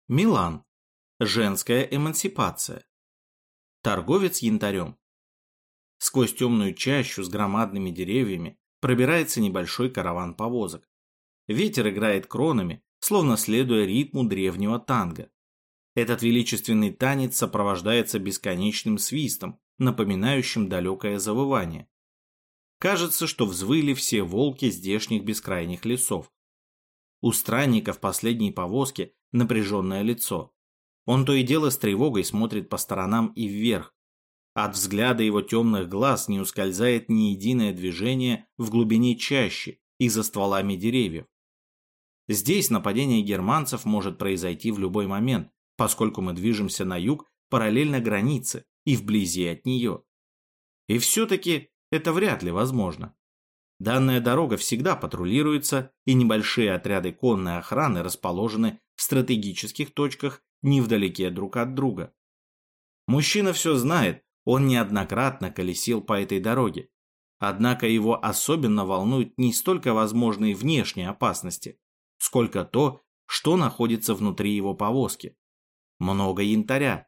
Милан. Женская эмансипация. Торговец янтарем. Сквозь темную чащу с громадными деревьями пробирается небольшой караван повозок. Ветер играет кронами, словно следуя ритму древнего танго. Этот величественный танец сопровождается бесконечным свистом, напоминающим далекое завывание. Кажется, что взвыли все волки здешних бескрайних лесов. У странника в последней повозке напряженное лицо. Он то и дело с тревогой смотрит по сторонам и вверх. От взгляда его темных глаз не ускользает ни единое движение в глубине чащи и за стволами деревьев. Здесь нападение германцев может произойти в любой момент, поскольку мы движемся на юг параллельно границе и вблизи от нее. И все-таки это вряд ли возможно. Данная дорога всегда патрулируется, и небольшие отряды конной охраны расположены в стратегических точках невдалеке друг от друга. Мужчина все знает, он неоднократно колесил по этой дороге. Однако его особенно волнует не столько возможные внешние опасности, сколько то, что находится внутри его повозки. Много янтаря.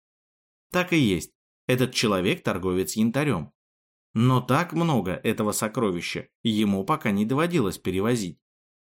Так и есть, этот человек торговец янтарем. Но так много этого сокровища ему пока не доводилось перевозить.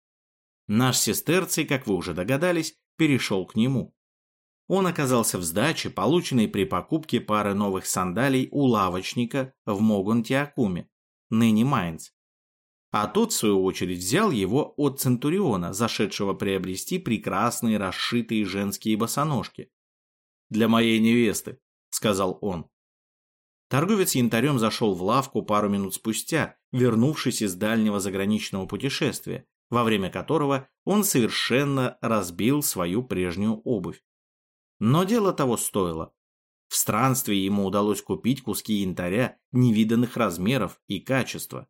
Наш сестерций, как вы уже догадались, перешел к нему. Он оказался в сдаче, полученной при покупке пары новых сандалий у лавочника в Могунтиакуме, ныне Майнц. А тот, в свою очередь, взял его от Центуриона, зашедшего приобрести прекрасные расшитые женские босоножки. «Для моей невесты», — сказал он. Торговец янтарем зашел в лавку пару минут спустя, вернувшись из дальнего заграничного путешествия, во время которого он совершенно разбил свою прежнюю обувь. Но дело того стоило. В странстве ему удалось купить куски янтаря невиданных размеров и качества.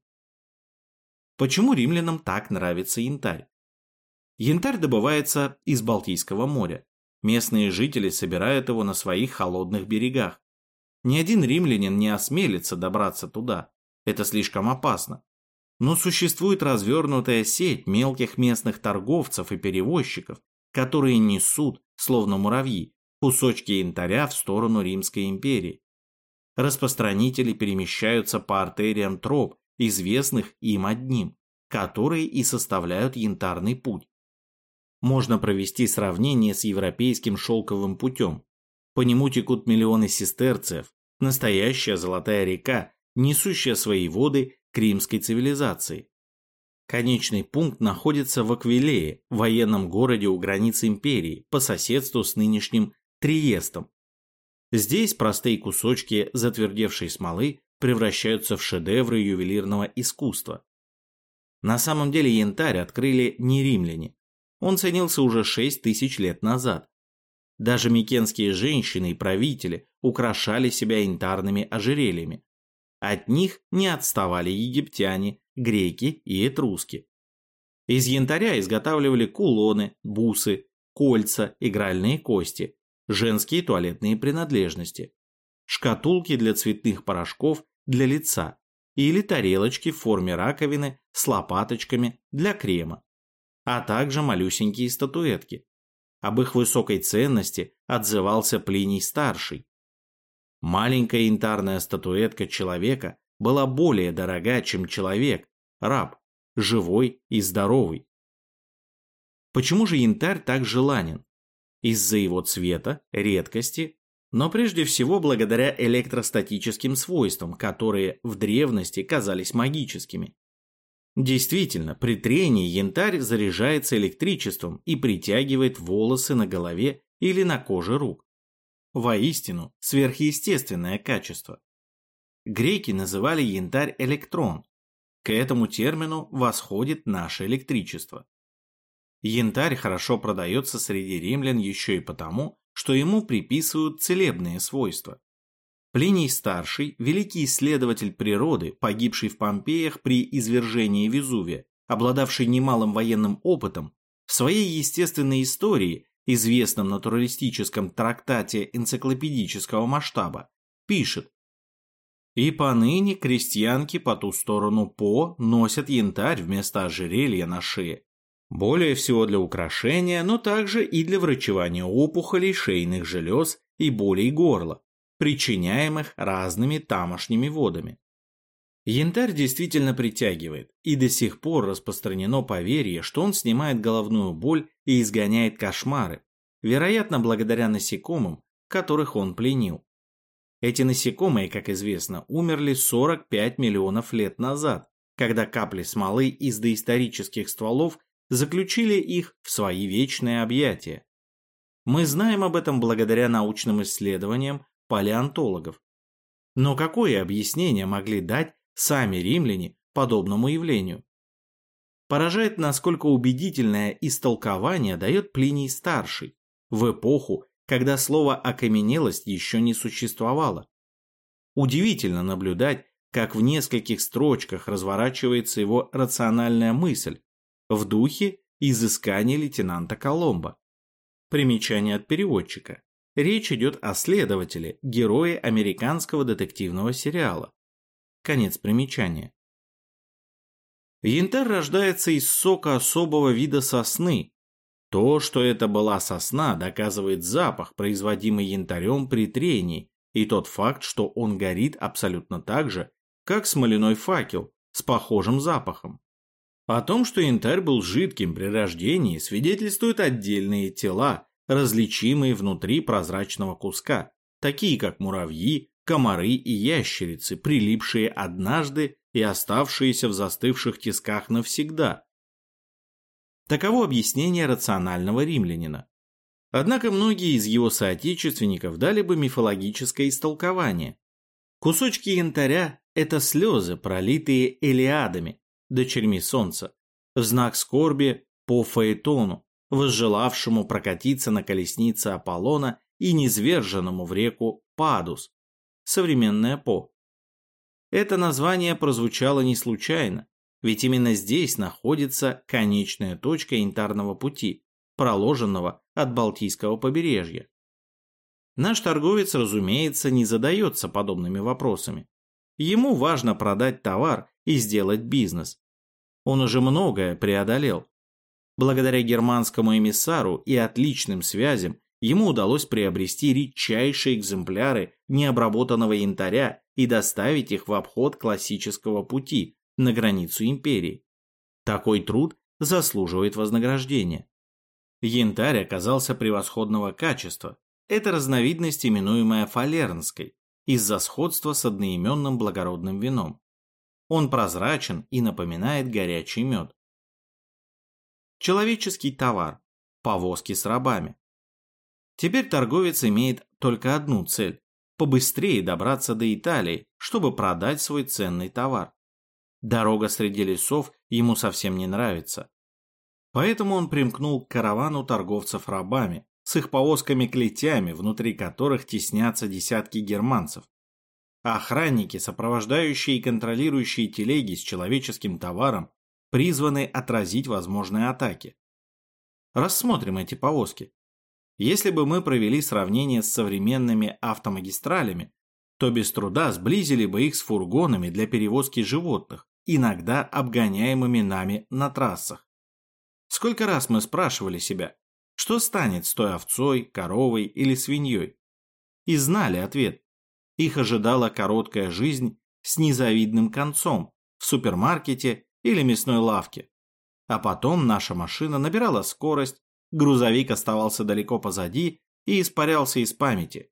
Почему римлянам так нравится янтарь? Янтарь добывается из Балтийского моря. Местные жители собирают его на своих холодных берегах. Ни один римлянин не осмелится добраться туда. Это слишком опасно. Но существует развернутая сеть мелких местных торговцев и перевозчиков, которые несут, словно муравьи, кусочки янтаря в сторону Римской империи. Распространители перемещаются по артериям троп, известных им одним, которые и составляют янтарный путь. Можно провести сравнение с европейским шелковым путем. По нему текут миллионы сестерцев, настоящая золотая река, несущая свои воды к римской цивилизации. Конечный пункт находится в Аквилее, военном городе у границ империи, по соседству с нынешним Триестом. Здесь простые кусочки затвердевшей смолы превращаются в шедевры ювелирного искусства. На самом деле янтарь открыли не римляне. Он ценился уже 6000 лет назад. Даже микенские женщины и правители украшали себя янтарными ожерельями. От них не отставали египтяне, греки и этруски. Из янтаря изготавливали кулоны, бусы, кольца, игральные кости, женские туалетные принадлежности, шкатулки для цветных порошков для лица или тарелочки в форме раковины с лопаточками для крема, а также малюсенькие статуэтки. Об их высокой ценности отзывался Плиний-старший. Маленькая янтарная статуэтка человека была более дорога, чем человек, раб, живой и здоровый. Почему же янтарь так желанен? Из-за его цвета, редкости, но прежде всего благодаря электростатическим свойствам, которые в древности казались магическими. Действительно, при трении янтарь заряжается электричеством и притягивает волосы на голове или на коже рук. Воистину, сверхъестественное качество. Греки называли янтарь электрон. К этому термину восходит наше электричество. Янтарь хорошо продается среди римлян еще и потому, что ему приписывают целебные свойства. Плиний-старший, великий исследователь природы, погибший в Помпеях при извержении Везувия, обладавший немалым военным опытом, в своей естественной истории, известном натуралистическом трактате энциклопедического масштаба, пишет: «И поныне крестьянки по ту сторону По носят янтарь вместо ожерелья на шее. Более всего для украшения, но также и для врачевания опухолей шейных желез и болей горла, причиняемых разными тамошними водами. Янтарь действительно притягивает, и до сих пор распространено поверье, что он снимает головную боль и изгоняет кошмары, вероятно, благодаря насекомым, которых он пленил. Эти насекомые, как известно, умерли 45 миллионов лет назад, когда капли смолы из доисторических стволов заключили их в свои вечные объятия. Мы знаем об этом благодаря научным исследованиям палеонтологов. Но какое объяснение могли дать сами римляне подобному явлению? Поражает, насколько убедительное истолкование дает Плиний-старший в эпоху, когда слово «окаменелость» еще не существовало. Удивительно наблюдать, как в нескольких строчках разворачивается его рациональная мысль в духе изысканий лейтенанта Коломбо. Примечание от переводчика. Речь идет о следователе, герое американского детективного сериала. Конец примечания. Янтарь рождается из сока особого вида сосны. То, что это была сосна, доказывает запах, производимый янтарем при трении, и тот факт, что он горит абсолютно так же, как смоляной факел, с похожим запахом. О том, что янтарь был жидким при рождении, свидетельствуют отдельные тела, различимые внутри прозрачного куска, такие как муравьи, комары и ящерицы, прилипшие однажды и оставшиеся в застывших тисках навсегда. Таково объяснение рационального римлянина. Однако многие из его соотечественников дали бы мифологическое истолкование. Кусочки янтаря – это слезы, пролитые Элиадами, дочерьми солнца, в знак скорби по Фаэтону, возжелавшему прокатиться на колеснице Аполлона и низверженному в реку Падус, современная По. Это название прозвучало не случайно, ведь именно здесь находится конечная точка янтарного пути, проложенного от Балтийского побережья. Наш торговец, разумеется, не задается подобными вопросами. Ему важно продать товар и сделать бизнес. Он уже многое преодолел. Благодаря германскому эмиссару и отличным связям ему удалось приобрести редчайшие экземпляры необработанного янтаря и доставить их в обход классического пути на границу империи. Такой труд заслуживает вознаграждения. Янтарь оказался превосходного качества. Это разновидность, именуемая фалернской, из-за сходства с одноименным благородным вином. Он прозрачен и напоминает горячий мед. Человеческий товар. Повозки с рабами. Теперь торговец имеет только одну цель – побыстрее добраться до Италии, чтобы продать свой ценный товар. Дорога среди лесов ему совсем не нравится. Поэтому он примкнул к каравану торговцев рабами, с их повозками-клетями, внутри которых теснятся десятки германцев. А охранники, сопровождающие и контролирующие телеги с человеческим товаром, призваны отразить возможные атаки. Рассмотрим эти повозки. Если бы мы провели сравнение с современными автомагистралями, то без труда сблизили бы их с фургонами для перевозки животных, иногда обгоняемыми нами на трассах. Сколько раз мы спрашивали себя, что станет с той овцой, коровой или свиньей? И знали ответ. Их ожидала короткая жизнь с незавидным концом в супермаркете или мясной лавке. А потом наша машина набирала скорость, грузовик оставался далеко позади и испарялся из памяти.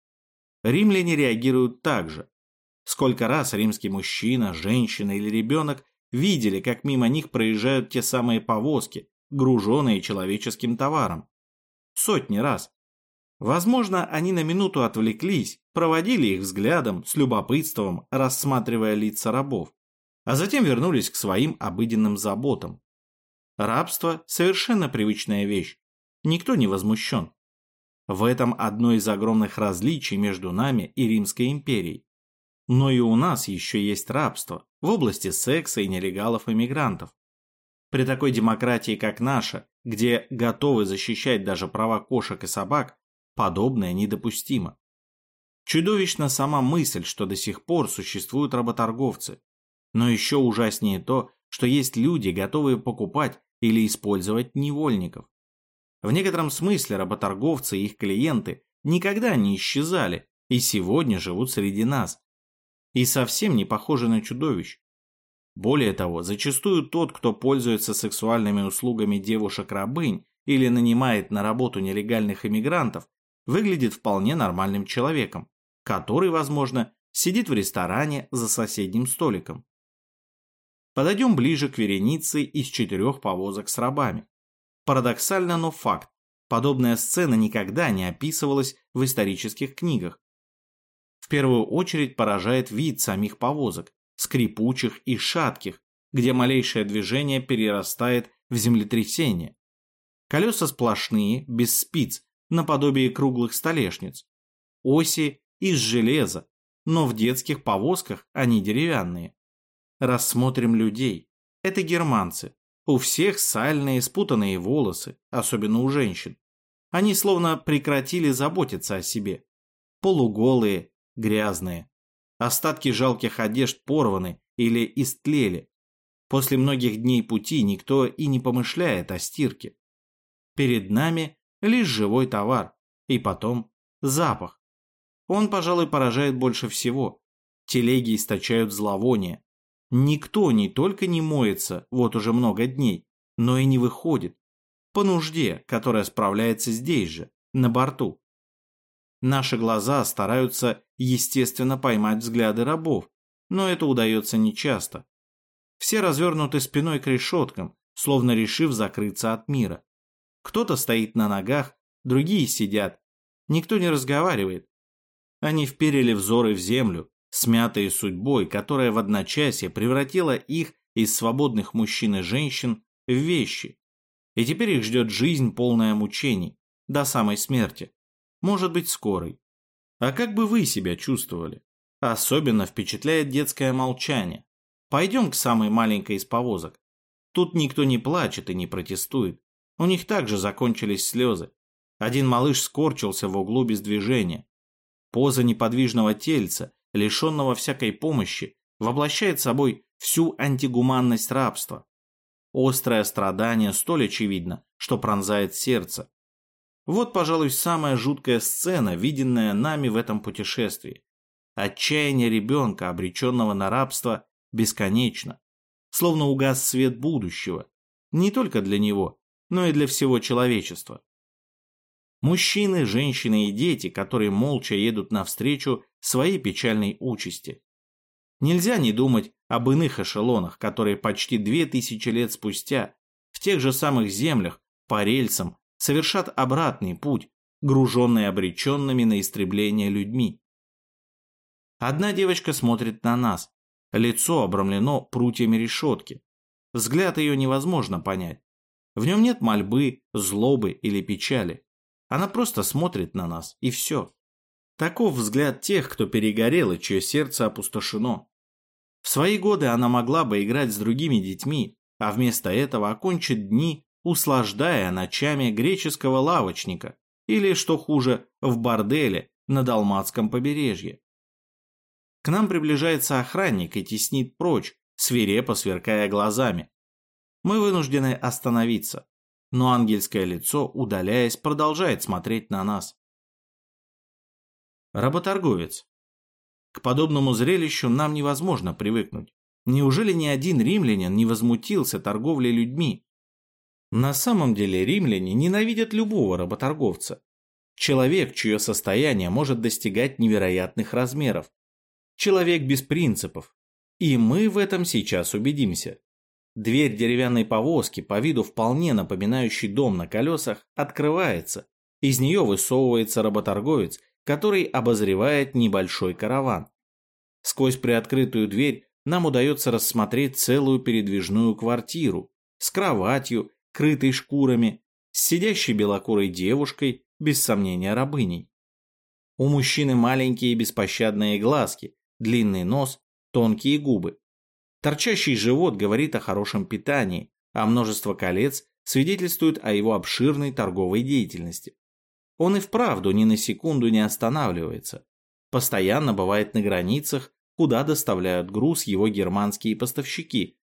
Римляне реагируют так же. Сколько раз римский мужчина, женщина или ребенок видели, как мимо них проезжают те самые повозки, груженные человеческим товаром. Сотни раз. Возможно, они на минуту отвлеклись, проводили их взглядом, с любопытством, рассматривая лица рабов, а затем вернулись к своим обыденным заботам. Рабство – совершенно привычная вещь. Никто не возмущен. В этом одно из огромных различий между нами и Римской империей. Но и у нас еще есть рабство в области секса и нелегалов-иммигрантов. При такой демократии, как наша, где готовы защищать даже права кошек и собак, подобное недопустимо. Чудовищна сама мысль, что до сих пор существуют работорговцы. Но еще ужаснее то, что есть люди, готовые покупать или использовать невольников. В некотором смысле работорговцы и их клиенты никогда не исчезали и сегодня живут среди нас. И совсем не похожи на чудовищ. Более того, зачастую тот, кто пользуется сексуальными услугами девушек-рабынь или нанимает на работу нелегальных иммигрантов, выглядит вполне нормальным человеком, который, возможно, сидит в ресторане за соседним столиком. Подойдем ближе к веренице из 4 повозок с рабами. Парадоксально, но факт. Подобная сцена никогда не описывалась в исторических книгах. В первую очередь поражает вид самих повозок, скрипучих и шатких, где малейшее движение перерастает в землетрясение. Колеса сплошные, без спиц, наподобие круглых столешниц. Оси из железа, но в детских повозках они деревянные. Рассмотрим людей. Это германцы. У всех сальные, спутанные волосы, особенно у женщин. Они словно прекратили заботиться о себе. Полуголые, грязные. Остатки жалких одежд порваны или истлели. После многих дней пути никто и не помышляет о стирке. Перед нами лишь живой товар, и потом запах. Он, пожалуй, поражает больше всего. Телеги источают зловоние. Никто не только не моется вот уже много дней, но и не выходит. По нужде, которая справляется здесь же, на борту. Наши глаза стараются, естественно, поймать взгляды рабов, но это удается нечасто. Все развернуты спиной к решеткам, словно решив закрыться от мира. Кто-то стоит на ногах, другие сидят. Никто не разговаривает. Они вперили взоры в землю, смятые судьбой, которая в одночасье превратила их из свободных мужчин и женщин в вещи. И теперь их ждет жизнь, полная мучений, до самой смерти. Может быть, скорой. А как бы вы себя чувствовали? Особенно впечатляет детское молчание. Пойдем к самой маленькой из повозок. Тут никто не плачет и не протестует. У них также закончились слезы. Один малыш скорчился в углу без движения. Поза неподвижного тельца, лишенного всякой помощи, воплощает собой всю антигуманность рабства. Острое страдание столь очевидно, что пронзает сердце. Вот, пожалуй, самая жуткая сцена, виденная нами в этом путешествии. Отчаяние ребенка, обреченного на рабство, бесконечно. Словно угас свет будущего. Не только для него, но и для всего человечества. Мужчины, женщины и дети, которые молча едут навстречу своей печальной участи. Нельзя не думать об иных эшелонах, которые почти 2000 лет спустя в тех же самых землях по рельсам совершат обратный путь, груженный обреченными на истребление людьми. Одна девочка смотрит на нас, лицо обрамлено прутьями решетки. Взгляд ее невозможно понять. В нем нет мольбы, злобы или печали. Она просто смотрит на нас, и все. Таков взгляд тех, кто перегорел и чье сердце опустошено. В свои годы она могла бы играть с другими детьми, а вместо этого окончит дни, услаждая ночами греческого лавочника или, что хуже, в борделе на Далматском побережье. К нам приближается охранник и теснит прочь, свирепо сверкая глазами. Мы вынуждены остановиться, но ангельское лицо, удаляясь, продолжает смотреть на нас. Работорговец. К подобному зрелищу нам невозможно привыкнуть. Неужели ни один римлянин не возмутился торговлей людьми? На самом деле римляне ненавидят любого работорговца. Человек, чье состояние может достигать невероятных размеров. Человек без принципов. И мы в этом сейчас убедимся. Дверь деревянной повозки, по виду вполне напоминающий дом на колесах, открывается. Из нее высовывается работорговец, который обозревает небольшой караван. Сквозь приоткрытую дверь нам удается рассмотреть целую передвижную квартиру с кроватью, крытой шкурами, с сидящей белокурой девушкой, без сомнения рабыней. У мужчины маленькие беспощадные глазки, длинный нос, тонкие губы. Торчащий живот говорит о хорошем питании, а множество колец свидетельствует о его обширной торговой деятельности. Он и вправду ни на секунду не останавливается. Постоянно бывает на границах, куда доставляют груз его германские поставщики,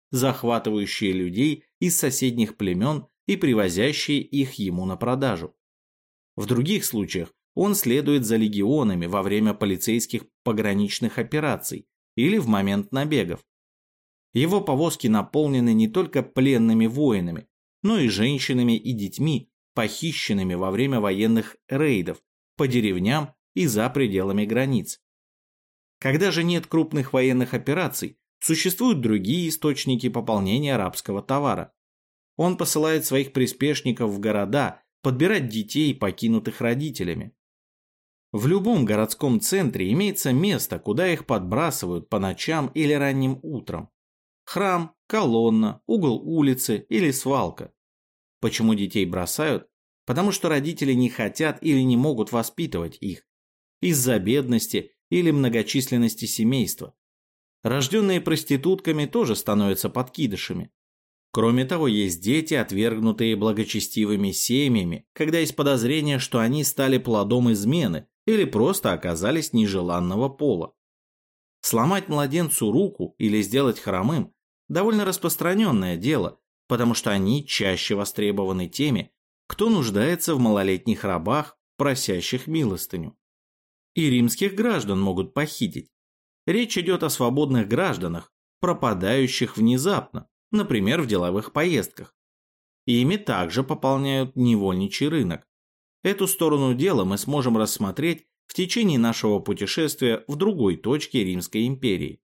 захватывающие людей из соседних племен и привозящие их ему на продажу. В других случаях он следует за легионами во время полицейских пограничных операций или в момент набегов. Его повозки наполнены не только пленными воинами, но и женщинами и детьми, похищенными во время военных рейдов по деревням и за пределами границ. Когда же нет крупных военных операций, существуют другие источники пополнения арабского товара. Он посылает своих приспешников в города подбирать детей, покинутых родителями. В любом городском центре имеется место, куда их подбрасывают по ночам или ранним утром. Храм, колонна, угол улицы или свалка. Почему детей бросают? Потому что родители не хотят или не могут воспитывать их. Из-за бедности или многочисленности семейства. Рожденные проститутками тоже становятся подкидышами. Кроме того, есть дети, отвергнутые благочестивыми семьями, когда есть подозрение, что они стали плодом измены или просто оказались нежеланного пола. Сломать младенцу руку или сделать хромым – довольно распространенное дело, потому что они чаще востребованы теми, кто нуждается в малолетних рабах, просящих милостыню. И римских граждан могут похитить. Речь идет о свободных гражданах, пропадающих внезапно, например, в деловых поездках. Ими также пополняют невольничий рынок. Эту сторону дела мы сможем рассмотреть в течение нашего путешествия в другой точке Римской империи.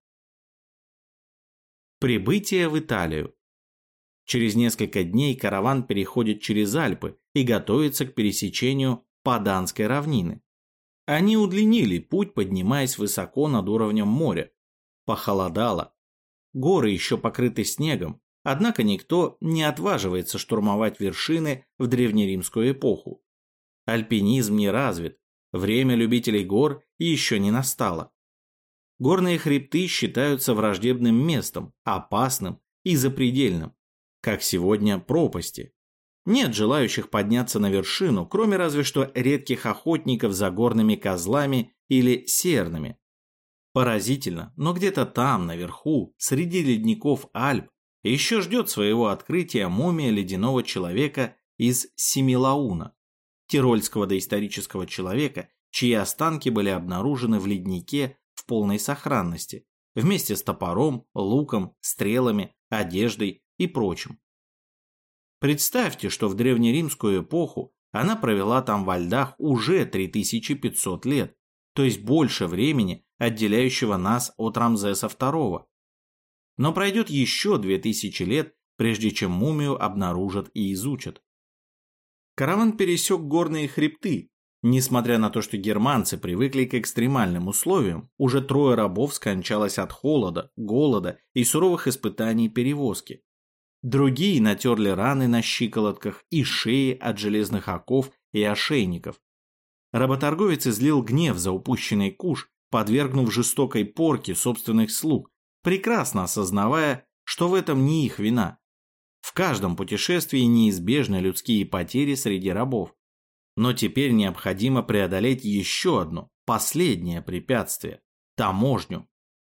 Прибытие в Италию. Через несколько дней караван переходит через Альпы и готовится к пересечению Паданской равнины. Они удлинили путь, поднимаясь высоко над уровнем моря. Похолодало. Горы еще покрыты снегом, однако никто не отваживается штурмовать вершины в древнеримскую эпоху. Альпинизм не развит, время любителей гор еще не настало. Горные хребты считаются враждебным местом, опасным и запредельным, как сегодня пропасти. Нет желающих подняться на вершину, кроме разве что редких охотников за горными козлами или сернами. Поразительно, но где-то там, наверху, среди ледников Альп, еще ждет своего открытия мумия ледяного человека из Семилауна, тирольского доисторического человека, чьи останки были обнаружены в леднике в полной сохранности, вместе с топором, луком, стрелами, одеждой и прочим. Представьте, что в древнеримскую эпоху она провела там во льдах уже 3500 лет, то есть больше времени, отделяющего нас от Рамзеса II. Но пройдет еще 2000 лет, прежде чем мумию обнаружат и изучат. Караван пересек горные хребты. Несмотря на то, что германцы привыкли к экстремальным условиям, уже 3 рабов скончалось от холода, голода и суровых испытаний перевозки. Другие натерли раны на щиколотках и шее от железных оков и ошейников. Работорговец излил гнев за упущенный куш, подвергнув жестокой порке собственных слуг, прекрасно осознавая, что в этом не их вина. В каждом путешествии неизбежны людские потери среди рабов. Но теперь необходимо преодолеть еще одно, последнее препятствие – таможню.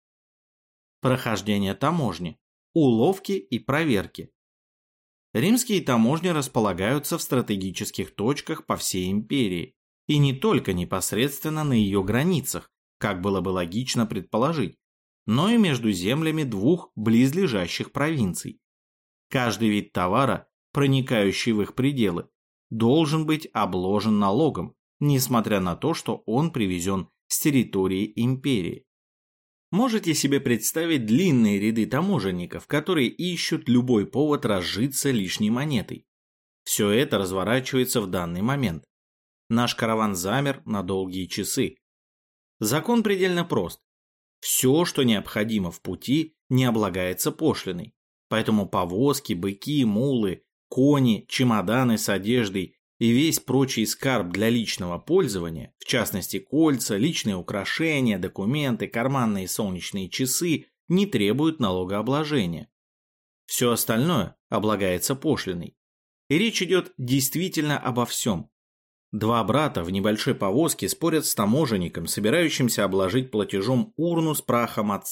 Прохождение таможни. Уловки и проверки. Римские таможни располагаются в стратегических точках по всей империи, и не только непосредственно на ее границах, как было бы логично предположить, но и между землями 2 близлежащих провинций. Каждый вид товара, проникающий в их пределы, должен быть обложен налогом, несмотря на то, что он привезен с территории империи. Можете себе представить длинные ряды таможенников, которые ищут любой повод разжиться лишней монетой. Все это разворачивается в данный момент. Наш караван замер на долгие часы. Закон предельно прост. Все, что необходимо в пути, не облагается пошлиной. Поэтому повозки, быки, мулы, кони, чемоданы с одеждой и весь прочий скарб для личного пользования, в частности кольца, личные украшения, документы, карманные солнечные часы, не требуют налогообложения. Все остальное облагается пошлиной. И речь идет действительно обо всем. 2 брата в небольшой повозке спорят с таможенником, собирающимся обложить платежом урну с прахом отца,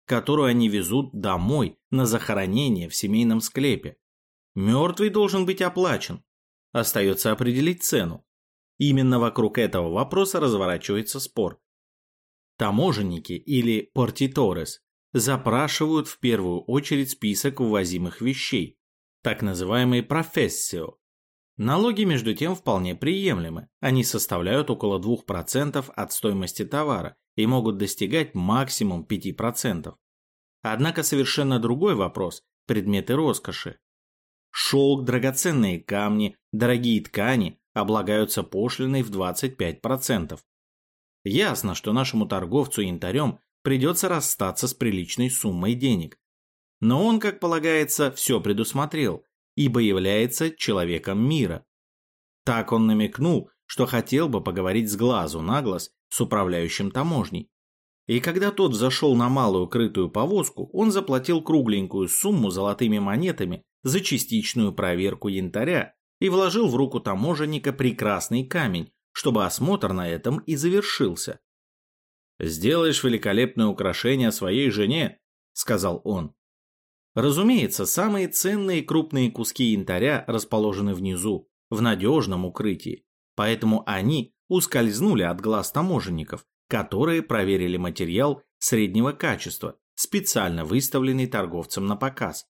которую они везут домой на захоронение в семейном склепе. Мертвый должен быть оплачен. Остается определить цену. Именно вокруг этого вопроса разворачивается спор. Таможенники или портиторес запрашивают в первую очередь список ввозимых вещей, так называемые профессио. Налоги, между тем, вполне приемлемы. Они составляют около 2% от стоимости товара и могут достигать максимум 5%. Однако совершенно другой вопрос – предметы роскоши. Шелк, драгоценные камни, дорогие ткани облагаются пошлиной в 25%. Ясно, что нашему торговцу янтарем придется расстаться с приличной суммой денег. Но он, как полагается, все предусмотрел, ибо является человеком мира. Так он намекнул, что хотел бы поговорить с глазу на глаз с управляющим таможней. И когда тот зашел на малую крытую повозку, он заплатил кругленькую сумму золотыми монетами за частичную проверку янтаря и вложил в руку таможенника прекрасный камень, чтобы осмотр на этом и завершился. «Сделаешь великолепное украшение своей жене», — сказал он. Разумеется, самые ценные крупные куски янтаря расположены внизу, в надежном укрытии, поэтому они ускользнули от глаз таможенников, которые проверили материал среднего качества, специально выставленный торговцем на показ.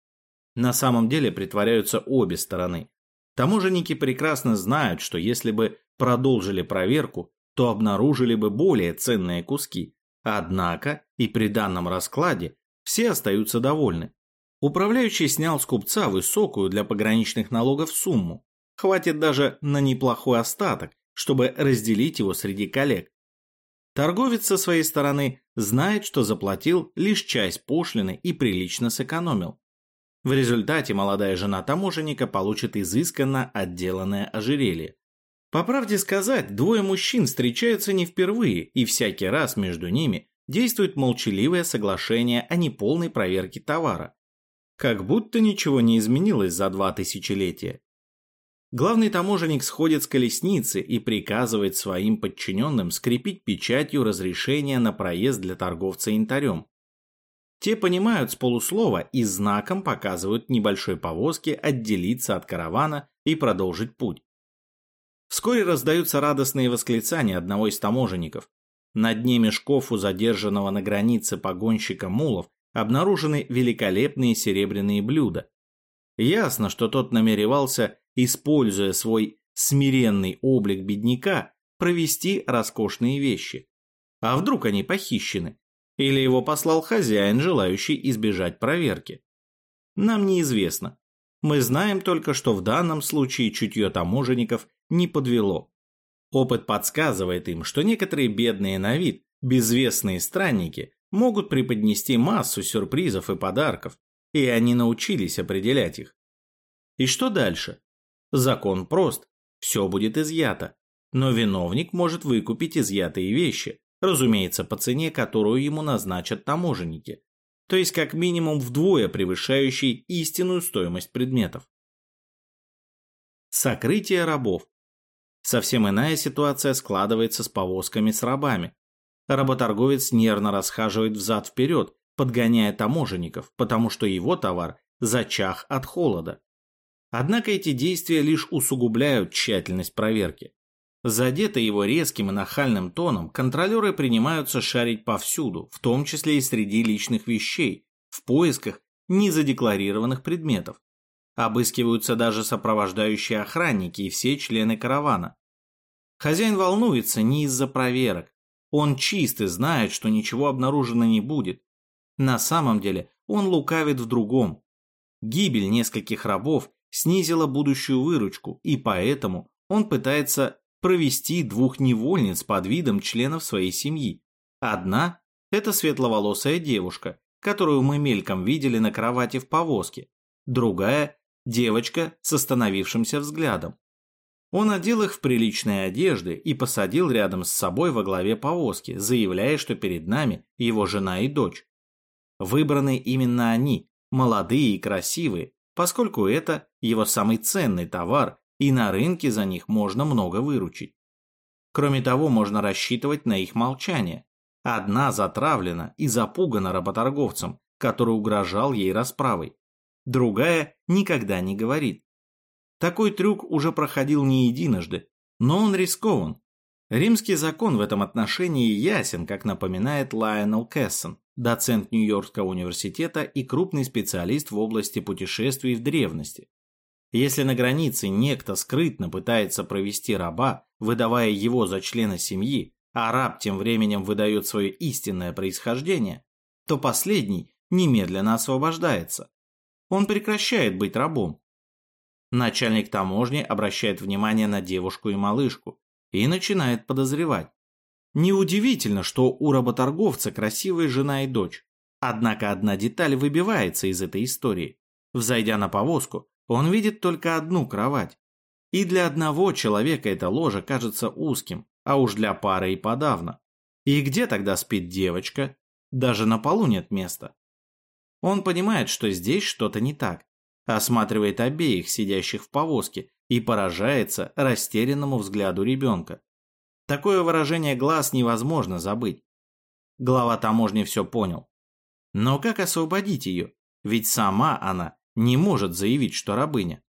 На самом деле притворяются обе стороны. Таможенники прекрасно знают, что если бы продолжили проверку, то обнаружили бы более ценные куски. Однако и при данном раскладе все остаются довольны. Управляющий снял с купца высокую для пограничных налогов сумму. Хватит даже на неплохой остаток, чтобы разделить его среди коллег. Торговец со своей стороны знает, что заплатил лишь часть пошлины и прилично сэкономил. В результате молодая жена таможенника получит изысканно отделанное ожерелье. По правде сказать, двое мужчин встречаются не впервые, и всякий раз между ними действует молчаливое соглашение о неполной проверке товара. Как будто ничего не изменилось за 2 тысячелетия. Главный таможенник сходит с колесницы и приказывает своим подчиненным скрепить печатью разрешение на проезд для торговца янтарем. Те понимают с полуслова и знаком показывают небольшой повозке отделиться от каравана и продолжить путь. Вскоре раздаются радостные восклицания одного из таможенников. На дне мешков у задержанного на границе погонщика мулов обнаружены великолепные серебряные блюда. Ясно, что тот намеревался, используя свой смиренный облик бедняка, провести роскошные вещи. А вдруг они похищены? Или его послал хозяин, желающий избежать проверки? Нам неизвестно. Мы знаем только, что в данном случае чутье таможенников не подвело. Опыт подсказывает им, что некоторые бедные на вид, безвестные странники могут преподнести массу сюрпризов и подарков, и они научились определять их. И что дальше? Закон прост, все будет изъято, но виновник может выкупить изъятые вещи, разумеется, по цене, которую ему назначат таможенники, то есть как минимум вдвое превышающей истинную стоимость предметов. Сокрытие рабов. Совсем иная ситуация складывается с повозками с рабами. Работорговец нервно расхаживает взад-вперед, подгоняя таможенников, потому что его товар зачах от холода. Однако эти действия лишь усугубляют тщательность проверки. Задетые его резким и нахальным тоном, контролеры принимаются шарить повсюду, в том числе и среди личных вещей, в поисках незадекларированных предметов. Обыскиваются даже сопровождающие охранники и все члены каравана. Хозяин волнуется не из-за проверок. Он чист и знает, что ничего обнаружено не будет. На самом деле он лукавит в другом. Гибель нескольких рабов снизила будущую выручку, и поэтому он пытается провести 2 невольниц под видом членов своей семьи. Одна – это светловолосая девушка, которую мы мельком видели на кровати в повозке. Другая – девочка с остановившимся взглядом. Он одел их в приличные одежды и посадил рядом с собой во главе повозки, заявляя, что перед нами его жена и дочь. Выбраны именно они, молодые и красивые, поскольку это его самый ценный товар, и на рынке за них можно много выручить. Кроме того, можно рассчитывать на их молчание. Одна затравлена и запугана работорговцем, который угрожал ей расправой. Другая никогда не говорит. Такой трюк уже проходил не единожды, но он рискован. Римский закон в этом отношении ясен, как напоминает Лайонел Кессон, доцент Нью-Йоркского университета и крупный специалист в области путешествий в древности. Если на границе некто скрытно пытается провести раба, выдавая его за члена семьи, а раб тем временем выдает свое истинное происхождение, то последний немедленно освобождается. Он прекращает быть рабом. Начальник таможни обращает внимание на девушку и малышку и начинает подозревать. Неудивительно, что у работорговца красивая жена и дочь. Однако одна деталь выбивается из этой истории. Взойдя на повозку, он видит только одну кровать. И для одного человека это ложе кажется узким, а уж для пары и подавно. И где тогда спит девочка? Даже на полу нет места. Он понимает, что здесь что-то не так. Осматривает обеих сидящих в повозке и поражается растерянному взгляду ребенка. Такое выражение глаз невозможно забыть. Глава таможни все понял. Но как освободить ее? Ведь сама она не может заявить, что рабыня.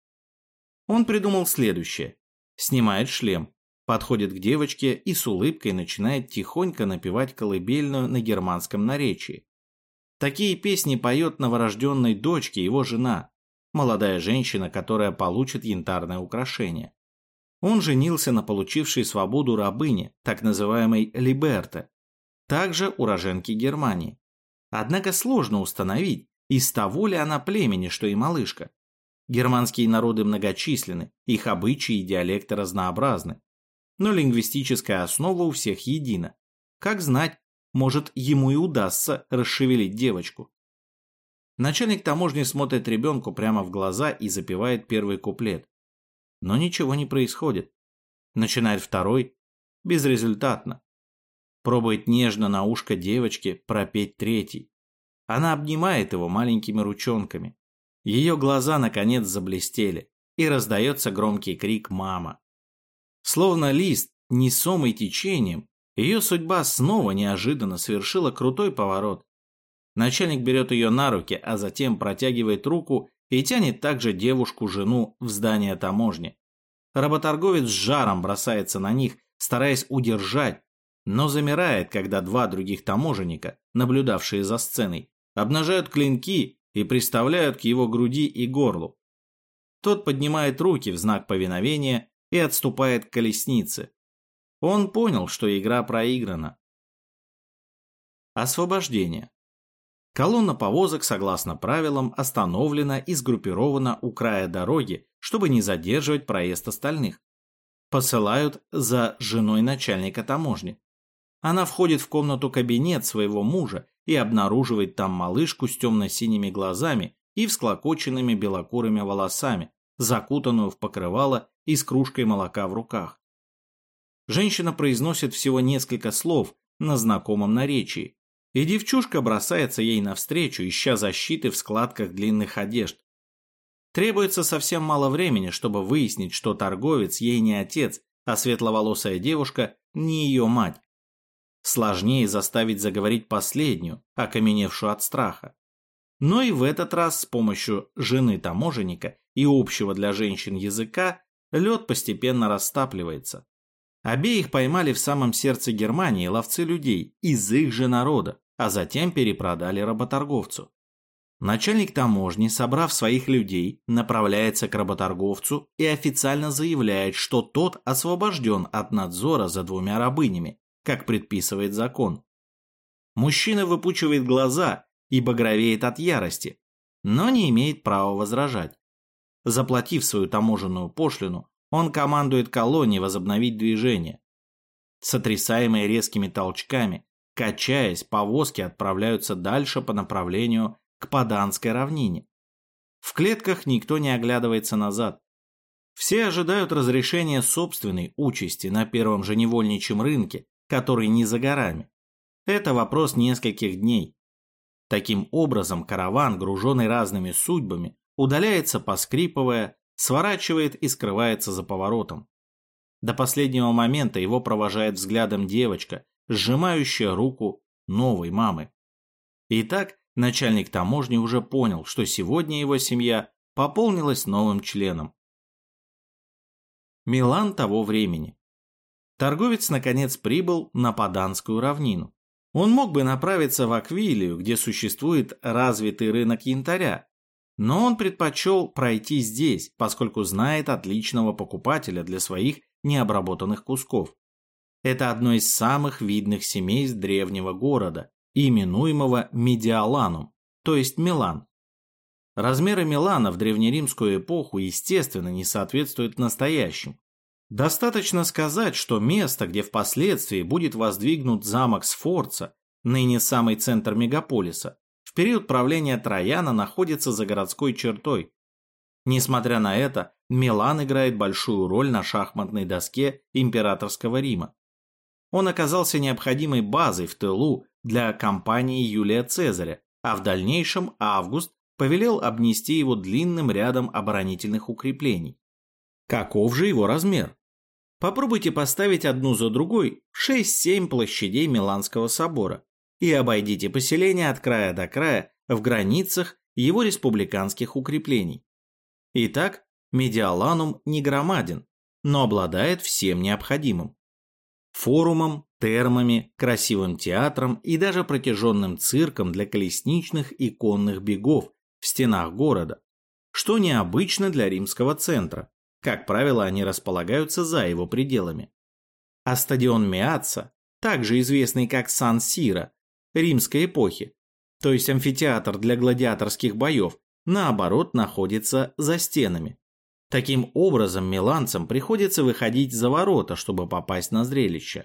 Он придумал следующее. Снимает шлем, подходит к девочке и с улыбкой начинает тихонько напевать колыбельную на германском наречии. Такие песни поет новорожденной дочке его жена, молодая женщина, которая получит янтарное украшение. Он женился на получившей свободу рабыне, так называемой Либерте, также уроженке Германии. Однако сложно установить, из того ли она племени, что и малышка. Германские народы многочисленны, их обычаи и диалекты разнообразны. Но лингвистическая основа у всех едина. Как знать, может, ему и удастся расшевелить девочку. Начальник таможни смотрит ребенку прямо в глаза и запевает первый куплет. Но ничего не происходит. Начинает второй. Безрезультатно. Пробует нежно на ушко девочки пропеть третий. Она обнимает его маленькими ручонками. Ее глаза наконец заблестели, и раздается громкий крик «Мама!». Словно лист, несомый течением, ее судьба снова неожиданно совершила крутой поворот. Начальник берет ее на руки, а затем протягивает руку и тянет также девушку-жену в здание таможни. Работорговец с жаром бросается на них, стараясь удержать, но замирает, когда два других таможенника, наблюдавшие за сценой, обнажают клинки и приставляют к его груди и горлу. Тот поднимает руки в знак повиновения и отступает к колеснице. Он понял, что игра проиграна. Освобождение. Колонна повозок, согласно правилам, остановлена и сгруппирована у края дороги, чтобы не задерживать проезд остальных. Посылают за женой начальника таможни. Она входит в комнату-кабинет своего мужа и обнаруживает там малышку с темно-синими глазами и всклокоченными белокурыми волосами, закутанную в покрывало и с кружкой молока в руках. Женщина произносит всего несколько слов на знакомом наречии, и девчушка бросается ей навстречу, ища защиты в складках длинных одежд. Требуется совсем мало времени, чтобы выяснить, что торговец ей не отец, а светловолосая девушка не ее мать. Сложнее заставить заговорить последнюю, окаменевшую от страха. Но и в этот раз с помощью жены таможенника и общего для женщин языка лед постепенно растапливается. Обеих поймали в самом сердце Германии ловцы людей из их же народа, а затем перепродали работорговцу. Начальник таможни, собрав своих людей, направляется к работорговцу и официально заявляет, что тот освобожден от надзора за двумя рабынями, как предписывает закон. Мужчина выпучивает глаза и багровеет от ярости, но не имеет права возражать. Заплатив свою таможенную пошлину, он командует колонне возобновить движение. Сотрясаемые резкими толчками, качаясь, повозки отправляются дальше по направлению к Паданской равнине. В клетках никто не оглядывается назад. Все ожидают разрешения собственной участи на первом же невольничьем рынке, который не за горами. Это вопрос нескольких дней. Таким образом, караван, груженный разными судьбами, удаляется, поскрипывая, сворачивает и скрывается за поворотом. До последнего момента его провожает взглядом девочка, сжимающая руку новой мамы. Итак, начальник таможни уже понял, что сегодня его семья пополнилась новым членом. Милан того времени. Торговец наконец прибыл на Паданскую равнину. Он мог бы направиться в Аквилию, где существует развитый рынок янтаря, но он предпочел пройти здесь, поскольку знает отличного покупателя для своих необработанных кусков. Это одно из самых видных семейств древнего города, именуемого Медиоланум, то есть Милан. Размеры Милана в древнеримскую эпоху, естественно, не соответствуют настоящим. Достаточно сказать, что место, где впоследствии будет воздвигнут замок Сфорца, ныне самый центр мегаполиса, в период правления Трояна находится за городской чертой. Несмотря на это, Милан играет большую роль на шахматной доске императорского Рима. Он оказался необходимой базой в тылу для кампании Юлия Цезаря, а в дальнейшем Август повелел обнести его длинным рядом оборонительных укреплений. Каков же его размер? Попробуйте поставить одну за другой 6-7 площадей Миланского собора и обойдите поселение от края до края в границах его республиканских укреплений. Итак, Медиоланум не громаден, но обладает всем необходимым. Форумом, термами, красивым театром и даже протяженным цирком для колесничных и конных бегов в стенах города, что необычно для римского центра. Как правило, они располагаются за его пределами. А стадион Меацца, также известный как Сан-Сиро, римской эпохи, то есть амфитеатр для гладиаторских боев, наоборот, находится за стенами. Таким образом, миланцам приходится выходить за ворота, чтобы попасть на зрелище.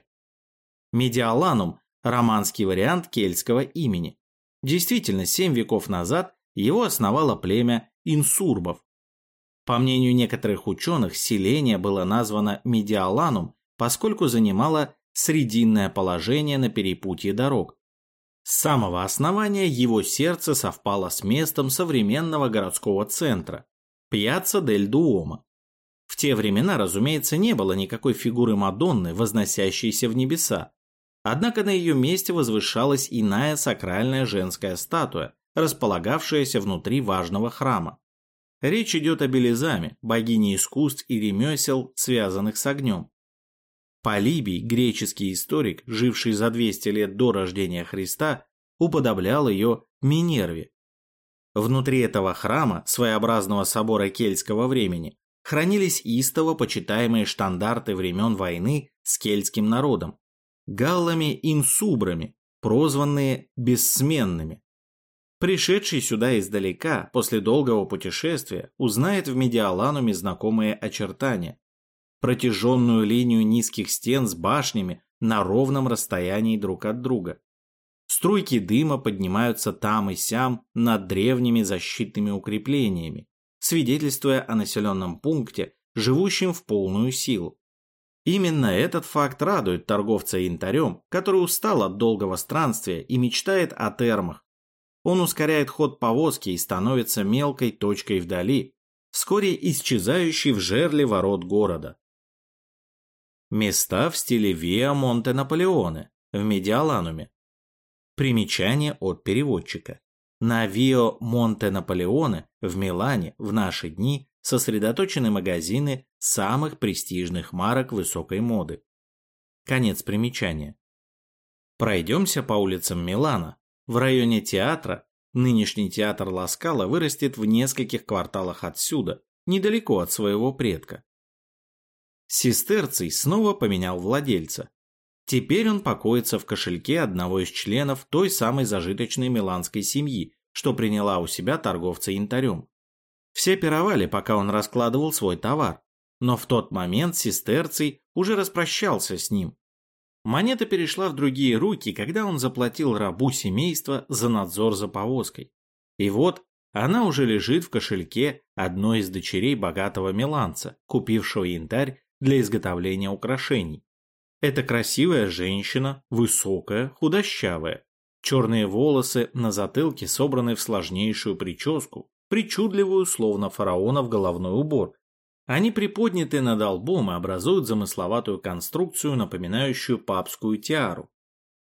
Медиоланум – романский вариант кельтского имени. Действительно, 7 веков назад его основало племя инсурбов. По мнению некоторых ученых, селение было названо Медиоланум, поскольку занимало срединное положение на перепутье дорог. С самого основания его сердце совпало с местом современного городского центра – Пьяцца дель Дуомо. В те времена, разумеется, не было никакой фигуры Мадонны, возносящейся в небеса. Однако на ее месте возвышалась иная сакральная женская статуя, располагавшаяся внутри важного храма. Речь идет о Белизаме, богине искусств и ремесел, связанных с огнем. Полибий, греческий историк, живший за 200 лет до рождения Христа, уподоблял ее Минерве. Внутри этого храма, своеобразного собора кельтского времени, хранились истово почитаемые штандарты времен войны с кельтским народом, галлами-инсубрами, прозванные «бессменными». Пришедший сюда издалека, после долгого путешествия, узнает в Медиолануме знакомые очертания. Протяженную линию низких стен с башнями на ровном расстоянии друг от друга. Струйки дыма поднимаются там и сям над древними защитными укреплениями, свидетельствуя о населенном пункте, живущем в полную силу. Именно этот факт радует торговца янтарем, который устал от долгого странствия и мечтает о термах. Он ускоряет ход повозки и становится мелкой точкой вдали, вскоре исчезающей в жерле ворот города. Места в стиле Виа Монте Наполеоне в Медиолануме. Примечание от переводчика. На Виа Монте Наполеоне в Милане в наши дни сосредоточены магазины самых престижных марок высокой моды. Конец примечания. Пройдемся по улицам Милана. В районе театра, нынешний театр Ла Скала вырастет в нескольких кварталах отсюда, недалеко от своего предка. Сестерций снова поменял владельца. Теперь он покоится в кошельке одного из членов той самой зажиточной миланской семьи, что приняла у себя торговца янтарем. Все пировали, пока он раскладывал свой товар, но в тот момент Сестерций уже распрощался с ним. Монета перешла в другие руки, когда он заплатил рабу семейства за надзор за повозкой. И вот она уже лежит в кошельке одной из дочерей богатого миланца, купившего янтарь для изготовления украшений. Это красивая женщина, высокая, худощавая. Черные волосы на затылке собраны в сложнейшую прическу, причудливую, словно фараонов головной убор. Они приподняты над лбом и образуют замысловатую конструкцию, напоминающую папскую тиару.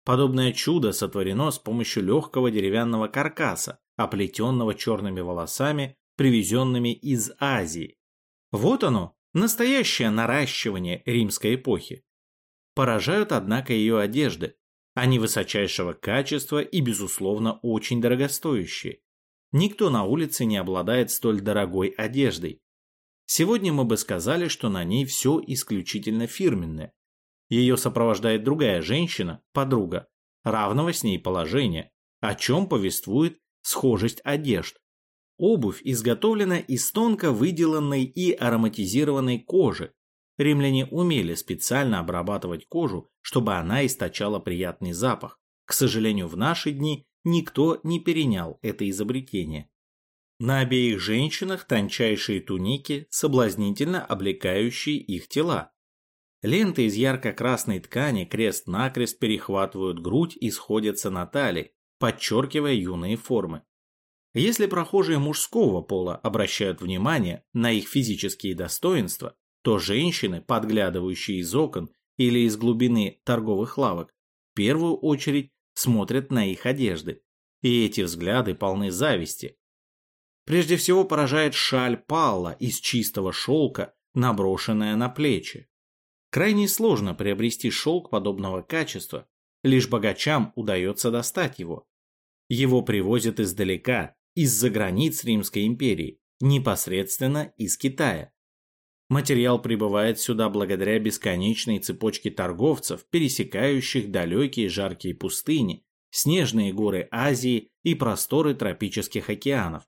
Подобное чудо сотворено с помощью легкого деревянного каркаса, оплетенного черными волосами, привезенными из Азии. Вот оно, настоящее наращивание римской эпохи. Поражают, однако, ее одежды. Они высочайшего качества и, безусловно, очень дорогостоящие. Никто на улице не обладает столь дорогой одеждой. Сегодня мы бы сказали, что на ней все исключительно фирменное. Ее сопровождает другая женщина, подруга, равного с ней положения, о чем повествует схожесть одежд. Обувь изготовлена из тонко выделанной и ароматизированной кожи. Римляне умели специально обрабатывать кожу, чтобы она источала приятный запах. К сожалению, в наши дни никто не перенял это изобретение. На обеих женщинах тончайшие туники, соблазнительно облекающие их тела. Ленты из ярко-красной ткани крест-накрест перехватывают грудь и сходятся на талии, подчеркивая юные формы. Если прохожие мужского пола обращают внимание на их физические достоинства, то женщины, подглядывающие из окон или из глубины торговых лавок, в первую очередь смотрят на их одежды, и эти взгляды полны зависти. Прежде всего поражает шаль палла из чистого шелка, наброшенная на плечи. Крайне сложно приобрести шелк подобного качества, лишь богачам удается достать его. Его привозят издалека, из-за границ Римской империи, непосредственно из Китая. Материал прибывает сюда благодаря бесконечной цепочке торговцев, пересекающих далекие жаркие пустыни, снежные горы Азии и просторы тропических океанов.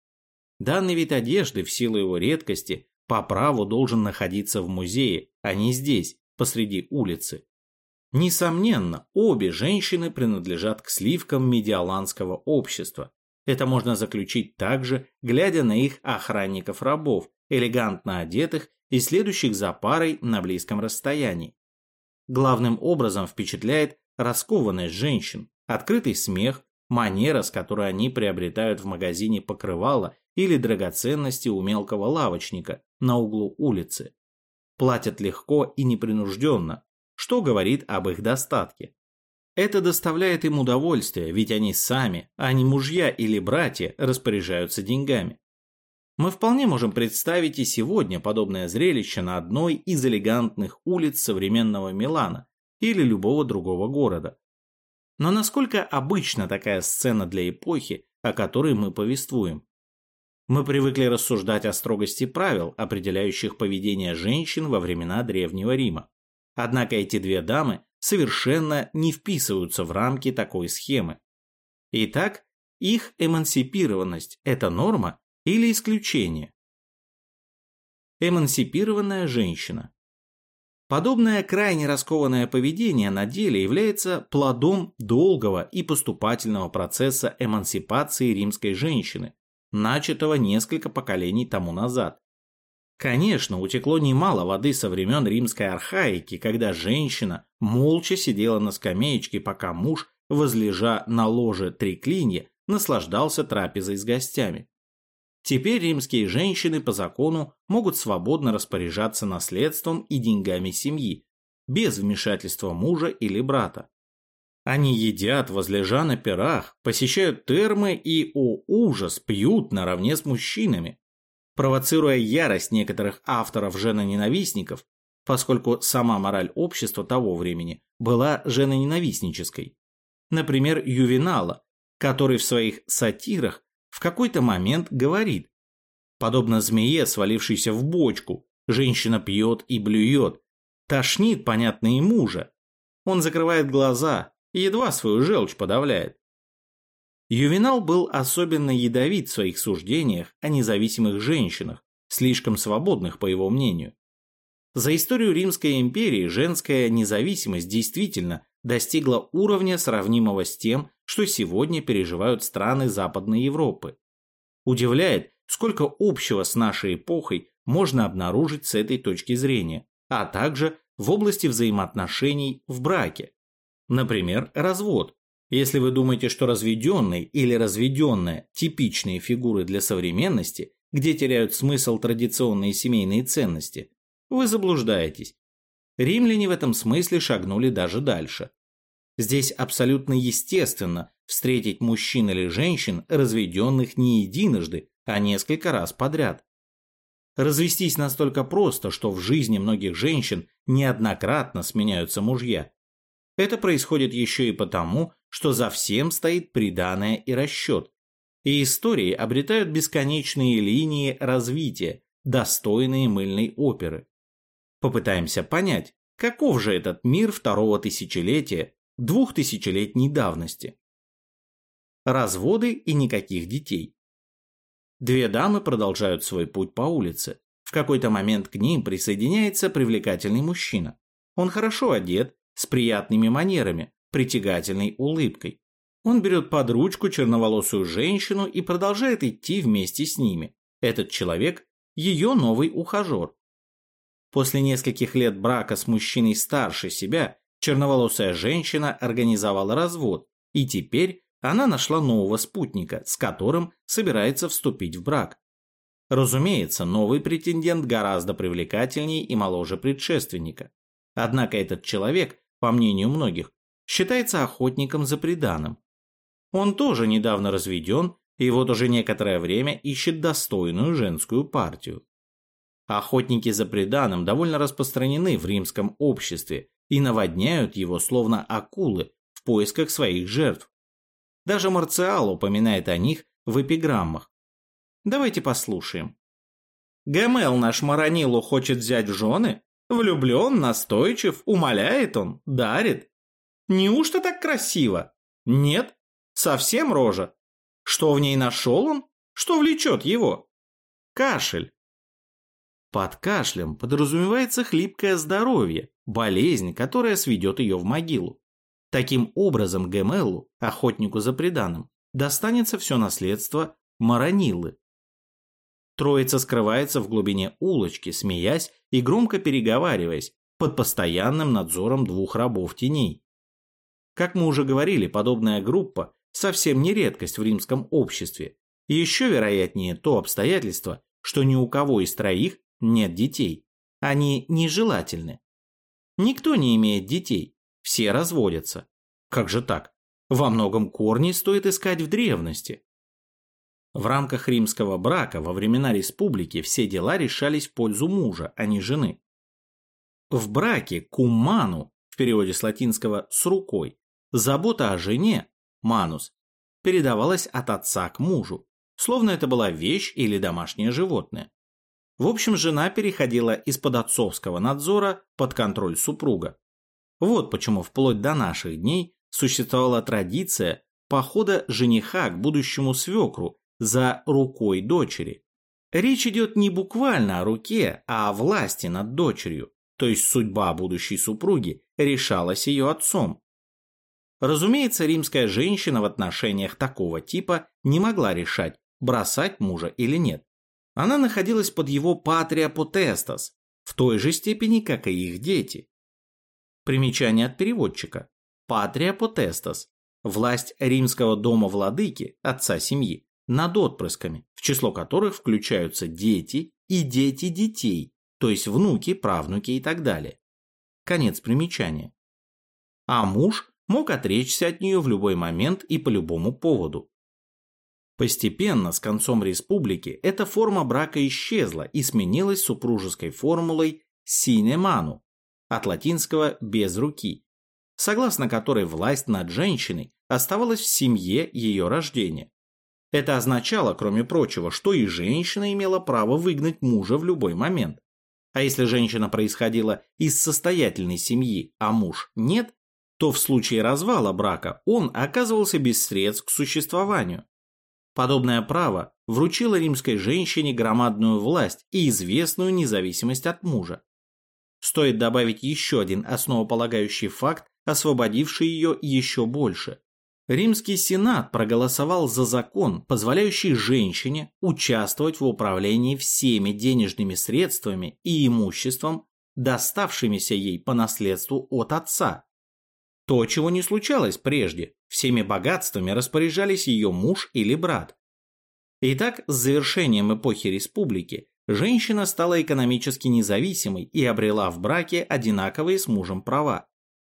Данный вид одежды, в силу его редкости, по праву должен находиться в музее, а не здесь, посреди улицы. Несомненно, обе женщины принадлежат к сливкам медиаланского общества. Это можно заключить также, глядя на их охранников-рабов, элегантно одетых и следующих за парой на близком расстоянии. Главным образом впечатляет раскованность женщин, открытый смех, манера, с которой они приобретают в магазине покрывала или драгоценности у мелкого лавочника на углу улицы. Платят легко и непринужденно, что говорит об их достатке. Это доставляет им удовольствие, ведь они сами, а не мужья или братья, распоряжаются деньгами. Мы вполне можем представить и сегодня подобное зрелище на одной из элегантных улиц современного Милана или любого другого города. Но насколько обычна такая сцена для эпохи, о которой мы повествуем? Мы привыкли рассуждать о строгости правил, определяющих поведение женщин во времена Древнего Рима. Однако эти две дамы совершенно не вписываются в рамки такой схемы. Итак, их эмансипированность – это норма или исключение? Эмансипированная женщина. Подобное крайне раскованное поведение на деле является плодом долгого и поступательного процесса эмансипации римской женщины, начатого несколько поколений тому назад. Конечно, утекло немало воды со времен римской архаики, когда женщина молча сидела на скамеечке, пока муж, возлежа на ложе триклинья, наслаждался трапезой с гостями. Теперь римские женщины по закону могут свободно распоряжаться наследством и деньгами семьи, без вмешательства мужа или брата. Они едят, возлежа на пирах, посещают термы и, о ужас, пьют наравне с мужчинами, провоцируя ярость некоторых авторов женоненавистников, поскольку сама мораль общества того времени была женоненавистнической. Например, Ювенала, который в своих сатирах в какой-то момент говорит: подобно змее, свалившейся в бочку, женщина пьет и блюет, тошнит, понятно, и мужа. Он закрывает глаза и едва свою желчь подавляет. Ювенал был особенно ядовит в своих суждениях о независимых женщинах, слишком свободных, по его мнению. За историю Римской империи женская независимость действительно достигла уровня, сравнимого с тем, что сегодня переживают страны Западной Европы. Удивляет, сколько общего с нашей эпохой можно обнаружить с этой точки зрения, а также в области взаимоотношений в браке. Например, развод. Если вы думаете, что разведенный или разведенная – типичные фигуры для современности, где теряют смысл традиционные семейные ценности, вы заблуждаетесь. Римляне в этом смысле шагнули даже дальше. Здесь абсолютно естественно встретить мужчин или женщин, разведенных не единожды, а несколько раз подряд. Развестись настолько просто, что в жизни многих женщин неоднократно сменяются мужья. Это происходит еще и потому, что за всем стоит приданое и расчет. И истории обретают бесконечные линии развития, достойные мыльной оперы. Попытаемся понять, каков же этот мир второго тысячелетия, двухтысячелетней давности. Разводы и никаких детей. Две дамы продолжают свой путь по улице. В какой-то момент к ним присоединяется привлекательный мужчина. Он хорошо одет, с приятными манерами, притягательной улыбкой. Он берет под ручку черноволосую женщину и продолжает идти вместе с ними. Этот человек – ее новый ухажер. После нескольких лет брака с мужчиной старше себя, черноволосая женщина организовала развод, и теперь она нашла нового спутника, с которым собирается вступить в брак. Разумеется, новый претендент гораздо привлекательнее и моложе предшественника. Однако этот человек, по мнению многих, считается охотником за приданым. Он тоже недавно разведен и вот уже некоторое время ищет достойную женскую партию. Охотники за приданым довольно распространены в римском обществе и наводняют его словно акулы в поисках своих жертв. Даже Марциал упоминает о них в эпиграммах. Давайте послушаем. «Гомел наш Маронилу хочет взять в жены? Влюблен, настойчив, умоляет он, дарит. Неужто так красиво? Нет? Совсем рожа? Что в ней нашел он? Что влечет его? Кашель». Под кашлем подразумевается хлипкое здоровье, болезнь, которая сведет ее в могилу. Таким образом, Гомелу, охотнику за приданым, достанется все наследство Марониллы. Троица скрывается в глубине улочки, смеясь и громко переговариваясь, под постоянным надзором двух рабов теней. Как мы уже говорили, подобная группа совсем не редкость в римском обществе, и еще вероятнее то обстоятельство, что ни у кого из троих нет детей. Они нежелательны. Никто не имеет детей. Все разводятся. Как же так? Во многом корни стоит искать в древности. В рамках римского брака во времена республики все дела решались в пользу мужа, а не жены. В браке кумману, в переводе с латинского «с рукой», забота о жене, манус, передавалась от отца к мужу, словно это была вещь или домашнее животное. В общем, жена переходила из-под отцовского надзора под контроль супруга. Вот почему вплоть до наших дней существовала традиция похода жениха к будущему свекру за рукой дочери. Речь идет не буквально о руке, а о власти над дочерью, то есть судьба будущей супруги решалась ее отцом. Разумеется, римская женщина в отношениях такого типа не могла решать, бросать мужа или нет. Она находилась под его patria potestas, в той же степени, как и их дети. Примечание от переводчика. Patria potestas – власть римского дома владыки, отца семьи, над отпрысками, в число которых включаются дети и дети детей, то есть внуки, правнуки и так далее. Конец примечания. А муж мог отречься от нее в любой момент и по любому поводу. Постепенно, с концом республики, эта форма брака исчезла и сменилась супружеской формулой sine manu, от латинского «без руки», согласно которой власть над женщиной оставалась в семье ее рождения. Это означало, кроме прочего, что и женщина имела право выгнать мужа в любой момент. А если женщина происходила из состоятельной семьи, а муж нет, то в случае развала брака он оказывался без средств к существованию. Подобное право вручило римской женщине громадную власть и известную независимость от мужа. Стоит добавить еще один основополагающий факт, освободивший ее еще больше. Римский сенат проголосовал за закон, позволяющий женщине участвовать в управлении всеми денежными средствами и имуществом, доставшимися ей по наследству от отца. То, чего не случалось прежде, всеми богатствами распоряжались ее муж или брат. Итак, с завершением эпохи республики женщина стала экономически независимой и обрела в браке одинаковые с мужем права.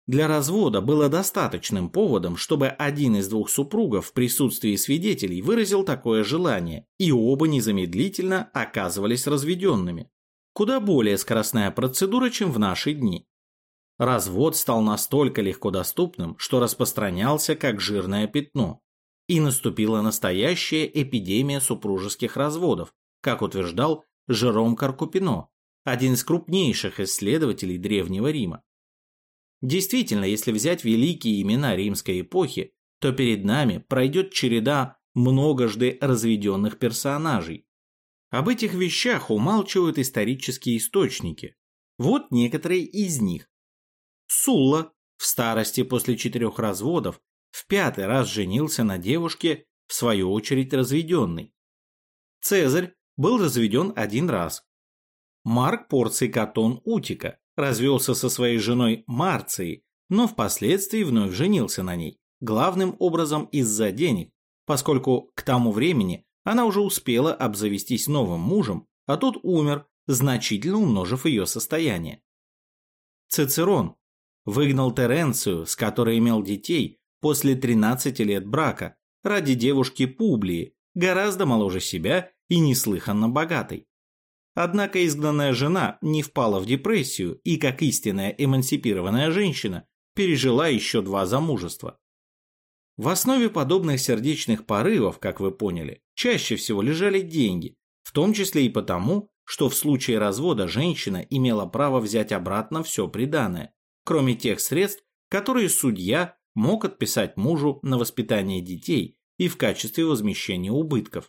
для развода было достаточным поводом, чтобы один из двух супругов в присутствии свидетелей выразил такое желание, и оба незамедлительно оказывались разведенными. Куда более скоростная процедура, чем в наши дни. Развод стал настолько легко доступным, что распространялся как жирное пятно. И наступила настоящая эпидемия супружеских разводов, как утверждал Жером Каркупино, один из крупнейших исследователей Древнего Рима. Действительно, если взять великие имена римской эпохи, то перед нами пройдет череда многожды разведенных персонажей. Об этих вещах умалчивают исторические источники. Вот некоторые из них. Сулла в старости после 4 разводов в 5-й раз женился на девушке, в свою очередь разведенной. Цезарь был разведен 1 раз. Марк Порций Катон Утика развелся со своей женой Марцией, но впоследствии вновь женился на ней, главным образом из-за денег, поскольку к тому времени она уже успела обзавестись новым мужем, а тот умер, значительно умножив ее состояние. Цицерон выгнал Теренцию, с которой имел детей, после 13 лет брака, ради девушки Публии, гораздо моложе себя и неслыханно богатой. Однако изгнанная жена не впала в депрессию и, как истинная эмансипированная женщина, пережила еще 2 замужества. В основе подобных сердечных порывов, как вы поняли, чаще всего лежали деньги, в том числе и потому, что в случае развода женщина имела право взять обратно все приданое, кроме тех средств, которые судья мог отписать мужу на воспитание детей и в качестве возмещения убытков.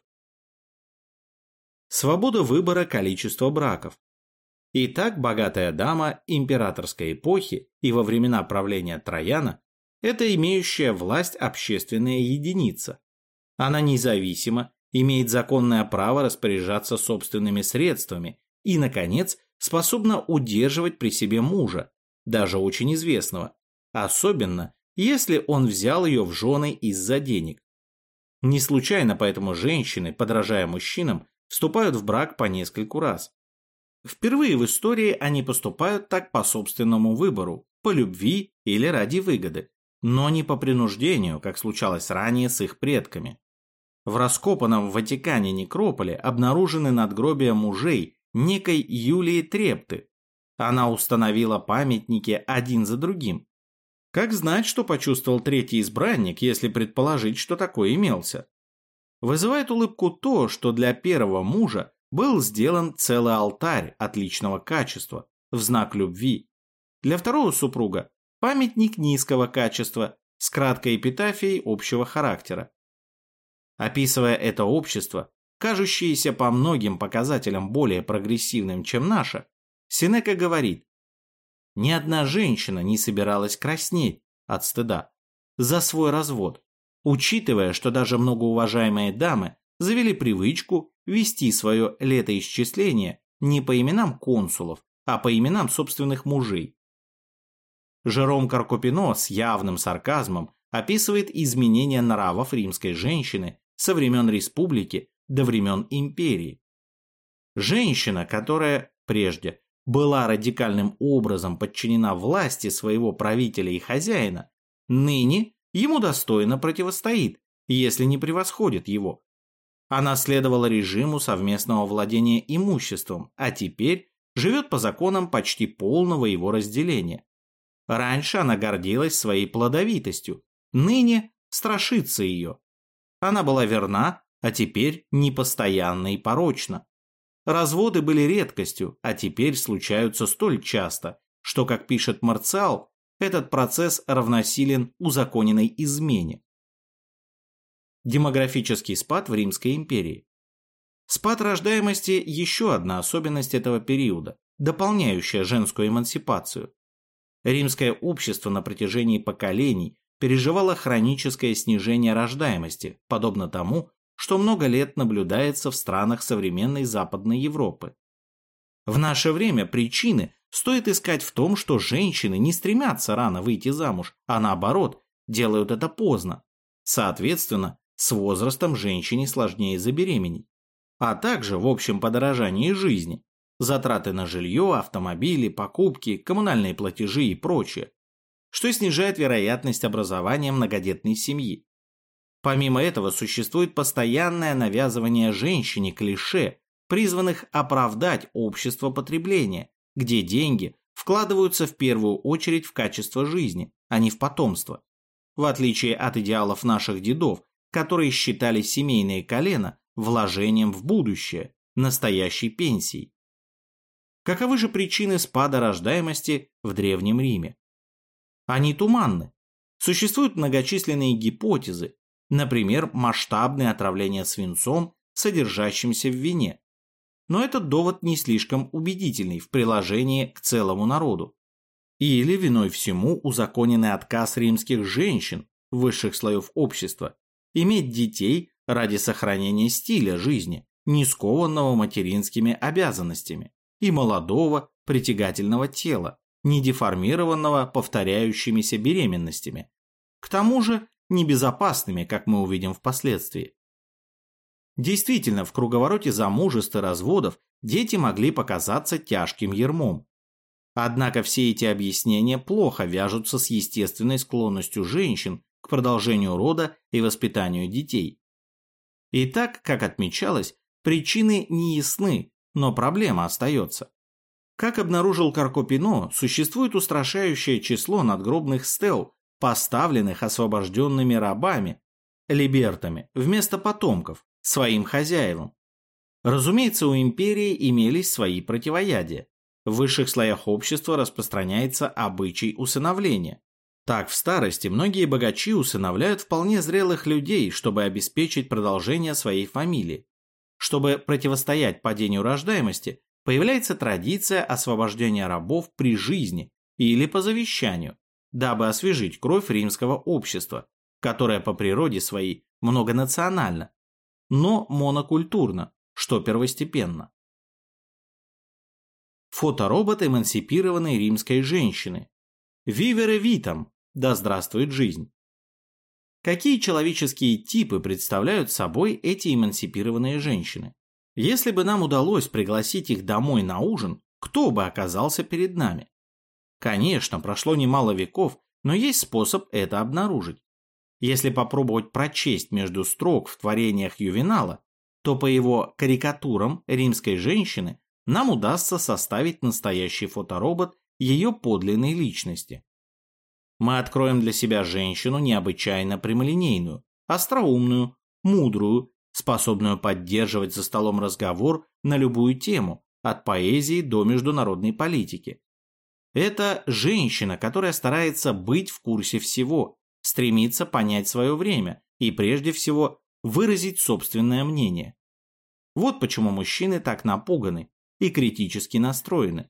Свобода выбора количества браков. Итак, богатая дама императорской эпохи и во времена правления Трояна – это имеющая власть общественная единица. Она независима, имеет законное право распоряжаться собственными средствами и, наконец, способна удерживать при себе мужа, даже очень известного, особенно если он взял ее в жены из-за денег. Не случайно поэтому женщины, подражая мужчинам, вступают в брак по нескольку раз. Впервые в истории они поступают так по собственному выбору, по любви или ради выгоды, но не по принуждению, как случалось ранее с их предками. В раскопанном в Ватикане некрополе обнаружены надгробия мужей некой Юлии Трепты. Она установила памятники один за другим. Как знать, что почувствовал третий избранник, если предположить, что такой имелся? Вызывает улыбку то, что для первого мужа был сделан целый алтарь отличного качества в знак любви. Для второго супруга памятник низкого качества с краткой эпитафией общего характера. Описывая это общество, кажущееся по многим показателям более прогрессивным, чем наше, Сенека говорит: «Ни одна женщина не собиралась краснеть от стыда за свой развод, учитывая, что даже многоуважаемые дамы завели привычку вести свое летоисчисление не по именам консулов, а по именам собственных мужей». Жером Каркупино с явным сарказмом описывает изменения нравов римской женщины со времен республики до времен империи. Женщина, которая прежде была радикальным образом подчинена власти своего правителя и хозяина, ныне ему достойно противостоит, если не превосходит его. Она следовала режиму совместного владения имуществом, а теперь живет по законам почти полного его разделения. Раньше она гордилась своей плодовитостью, ныне страшится ее. Она была верна, а теперь непостоянна и порочна. Разводы были редкостью, а теперь случаются столь часто, что, как пишет Марциал, этот процесс равносилен узаконенной измене. Демографический спад в Римской империи. Спад рождаемости – еще одна особенность этого периода, дополняющая женскую эмансипацию. Римское общество на протяжении поколений переживало хроническое снижение рождаемости, подобно тому, что много лет наблюдается в странах современной Западной Европы. В наше время причины стоит искать в том, что женщины не стремятся рано выйти замуж, а наоборот, делают это поздно. Соответственно, с возрастом женщине сложнее забеременеть. А также в общем подорожании жизни, затраты на жилье, автомобили, покупки, коммунальные платежи и прочее. что снижает вероятность образования многодетной семьи. Помимо этого, существует постоянное навязывание женщине клише, призванных оправдать общество потребления, где деньги вкладываются в первую очередь в качество жизни, а не в потомство. В отличие от идеалов наших дедов, которые считали семейные колено вложением в будущее, настоящей пенсией. Каковы же причины спада рождаемости в Древнем Риме? Они туманны. Существуют многочисленные гипотезы, например, масштабное отравление свинцом, содержащимся в вине. Но этот довод не слишком убедительный в приложении к целому народу. Или виной всему узаконенный отказ римских женщин, высших слоев общества, иметь детей ради сохранения стиля жизни, не скованного материнскими обязанностями, и молодого, притягательного тела, не деформированного повторяющимися беременностями, к тому же небезопасными, как мы увидим впоследствии. Действительно, в круговороте замужеств и разводов дети могли показаться тяжким ярмом. Однако все эти объяснения плохо вяжутся с естественной склонностью женщин к продолжению рода и воспитанию детей. И так, как отмечалось, причины не ясны, но проблема остается. Как обнаружил Карко-Пино, существует устрашающее число надгробных стел, поставленных освобожденными рабами, либертами, вместо потомков, своим хозяевам. Разумеется, у империи имелись свои противоядия. В высших слоях общества распространяется обычай усыновления. Так, в старости многие богачи усыновляют вполне зрелых людей, чтобы обеспечить продолжение своей фамилии. Чтобы противостоять падению рождаемости, появляется традиция освобождения рабов при жизни или по завещанию, дабы освежить кровь римского общества, которое по природе своей многонационально, но монокультурно, что первостепенно. Фоторобот эмансипированной римской женщины. Вивере витам, да здравствует жизнь. Какие человеческие типы представляют собой эти эмансипированные женщины? Если бы нам удалось пригласить их домой на ужин, кто бы оказался перед нами? Конечно, прошло немало веков, но есть способ это обнаружить. Если попробовать прочесть между строк в творениях Ювенала, то по его карикатурам римской женщины нам удастся составить настоящий фоторобот ее подлинной личности. Мы откроем для себя женщину необычайно прямолинейную, остроумную, мудрую, способную поддерживать за столом разговор на любую тему, от поэзии до международной политики. Это женщина, которая старается быть в курсе всего, стремится понять свое время и, прежде всего, выразить собственное мнение. Вот почему мужчины так напуганы и критически настроены.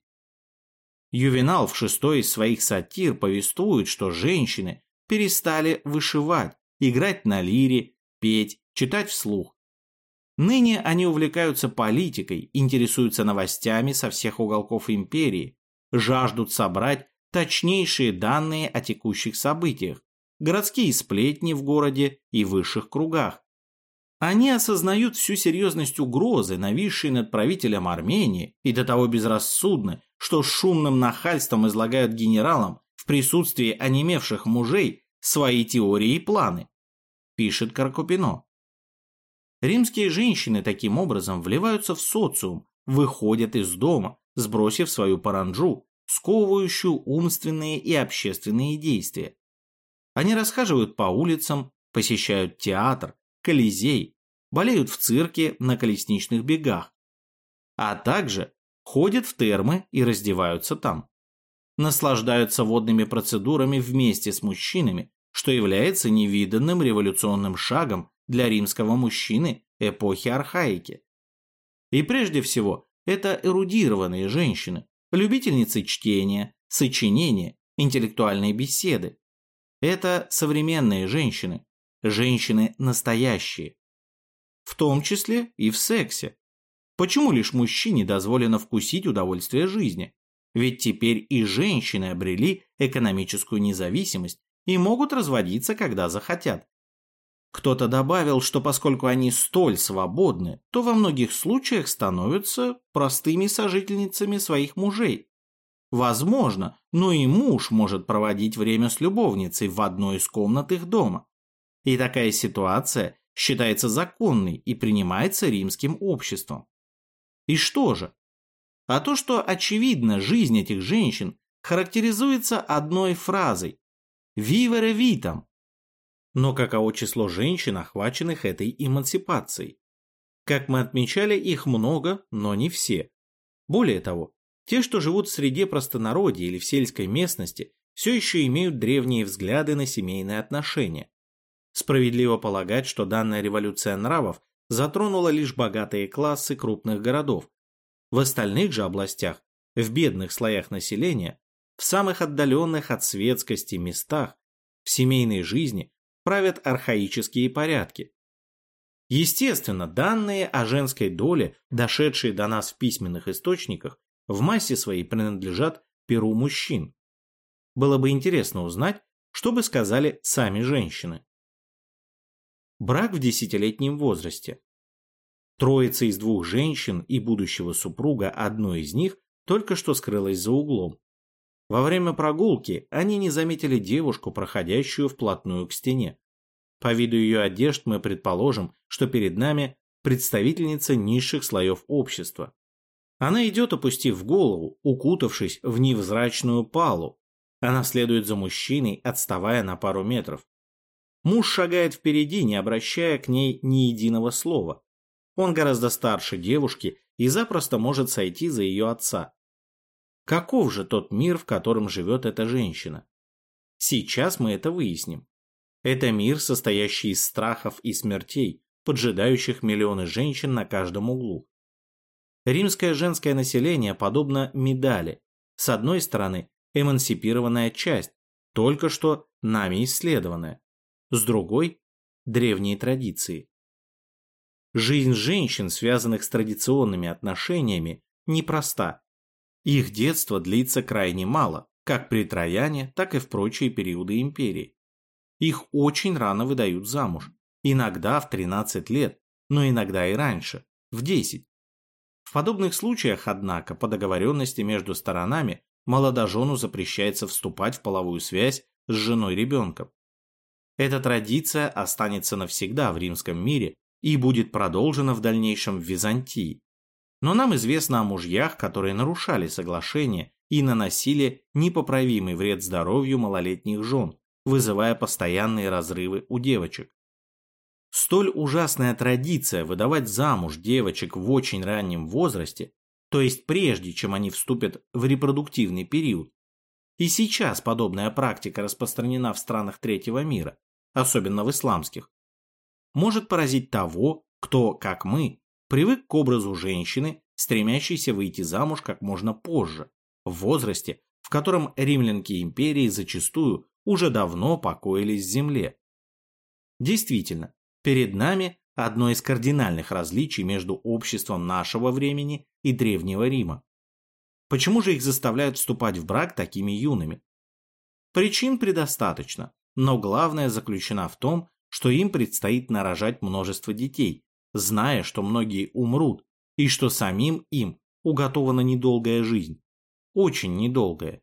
Ювенал в 6-й из своих сатир повествует, что женщины перестали вышивать, играть на лире, петь, читать вслух. Ныне они увлекаются политикой, интересуются новостями со всех уголков империи, жаждут собрать точнейшие данные о текущих событиях, городские сплетни в городе и высших кругах. Они осознают всю серьезность угрозы, нависшей над правителем Армении, и до того безрассудны, что с шумным нахальством излагают генералам в присутствии онемевших мужей свои теории и планы, пишет Карко-Пино. Римские женщины таким образом вливаются в социум, выходят из дома, сбросив свою паранджу, сковывающую умственные и общественные действия. Они расхаживают по улицам, посещают театр, Колизей, болеют в цирке на колесничных бегах, а также ходят в термы и раздеваются там. Наслаждаются водными процедурами вместе с мужчинами, что является невиданным революционным шагом для римского мужчины эпохи архаики. И прежде всего, это эрудированные женщины, любительницы чтения, сочинения, интеллектуальной беседы. Это современные женщины, женщины настоящие. В том числе и в сексе. Почему лишь мужчине дозволено вкусить удовольствие жизни? Ведь теперь и женщины обрели экономическую независимость и могут разводиться, когда захотят. Кто-то добавил, что поскольку они столь свободны, то во многих случаях становятся простыми сожительницами своих мужей. Возможно, но и муж может проводить время с любовницей в одной из комнат их дома. И такая ситуация считается законной и принимается римским обществом. И что же? А то, что очевидно, жизнь этих женщин характеризуется одной фразой «vivere vitam». Но каково число женщин, охваченных этой эмансипацией? Как мы отмечали, их много, но не все. Более того, те, что живут в среде простонародья или в сельской местности, все еще имеют древние взгляды на семейные отношения. Справедливо полагать, что данная революция нравов затронула лишь богатые классы крупных городов. В остальных же областях, в бедных слоях населения, в самых отдаленных от светскости местах, в семейной жизни правят архаические порядки. Естественно, данные о женской доле, дошедшие до нас в письменных источниках, в массе своей принадлежат перу мужчин. Было бы интересно узнать, что бы сказали сами женщины. Брак в 10-летнем возрасте. Троица из 2 женщин и будущего супруга одной из них только что скрылась за углом. Во время прогулки они не заметили девушку, проходящую вплотную к стене. По виду ее одежд мы предположим, что перед нами представительница низших слоев общества. Она идет, опустив голову, укутавшись в невзрачную палу. Она следует за мужчиной, отставая на пару метров. Муж шагает впереди, не обращая к ней ни единого слова. Он гораздо старше девушки и запросто может сойти за ее отца. Каков же тот мир, в котором живет эта женщина? Сейчас мы это выясним. Это мир, состоящий из страхов и смертей, поджидающих миллионы женщин на каждом углу. Римское женское население подобно медали. С одной стороны, эмансипированная часть, только что нами исследованная. С другой – древние традиции. Жизнь женщин, связанных с традиционными отношениями, непроста. Их детство длится крайне мало, как при Трояне, так и в прочие периоды империи. Их очень рано выдают замуж, иногда в 13 лет, но иногда и раньше, в 10. В подобных случаях, однако, по договоренности между сторонами, молодожену запрещается вступать в половую связь с женой ребенком. Эта традиция останется навсегда в римском мире и будет продолжена в дальнейшем в Византии. Но нам известно о мужьях, которые нарушали соглашение и наносили непоправимый вред здоровью малолетних жен, вызывая постоянные разрывы у девочек. Столь ужасная традиция выдавать замуж девочек в очень раннем возрасте, то есть прежде, чем они вступят в репродуктивный период, и сейчас подобная практика распространена в странах третьего мира, особенно в исламских, может поразить того, кто, как мы, привык к образу женщины, стремящейся выйти замуж как можно позже, в возрасте, в котором римлянки империи зачастую уже давно покоились в земле. Действительно, перед нами одно из кардинальных различий между обществом нашего времени и Древнего Рима. Почему же их заставляют вступать в брак такими юными? Причин предостаточно, но главное заключено в том, что им предстоит нарожать множество детей, зная, что многие умрут, и что самим им уготована недолгая жизнь. Очень недолгая.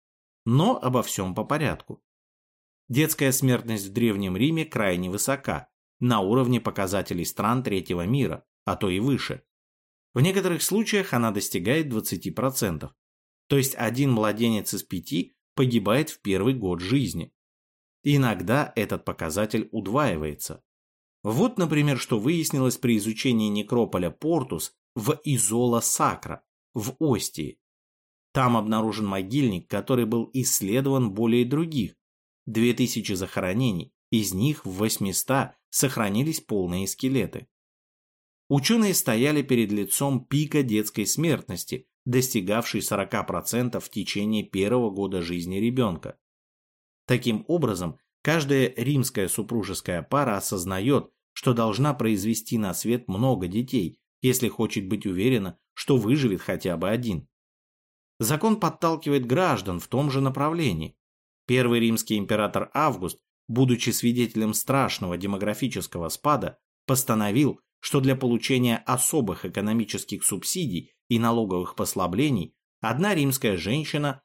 Но обо всем по порядку. Детская смертность в Древнем Риме крайне высока, на уровне показателей стран третьего мира, а то и выше. В некоторых случаях она достигает 20%, то есть один младенец из 5 погибает в первый год жизни. Иногда этот показатель удваивается. Вот, например, что выяснилось при изучении некрополя Портус в Изола Сакра, в Остии. Там обнаружен могильник, который был исследован более других. 2000 захоронений, из них в 800 сохранились полные скелеты. Ученые стояли перед лицом пика детской смертности, достигавшей 40% в течение первого года жизни ребенка. Таким образом, каждая римская супружеская пара осознает, что должна произвести на свет много детей, если хочет быть уверена, что выживет хотя бы один. Закон подталкивает граждан в том же направлении. Первый римский император Август, будучи свидетелем страшного демографического спада, постановил, что для получения особых экономических субсидий и налоговых послаблений одна римская женщина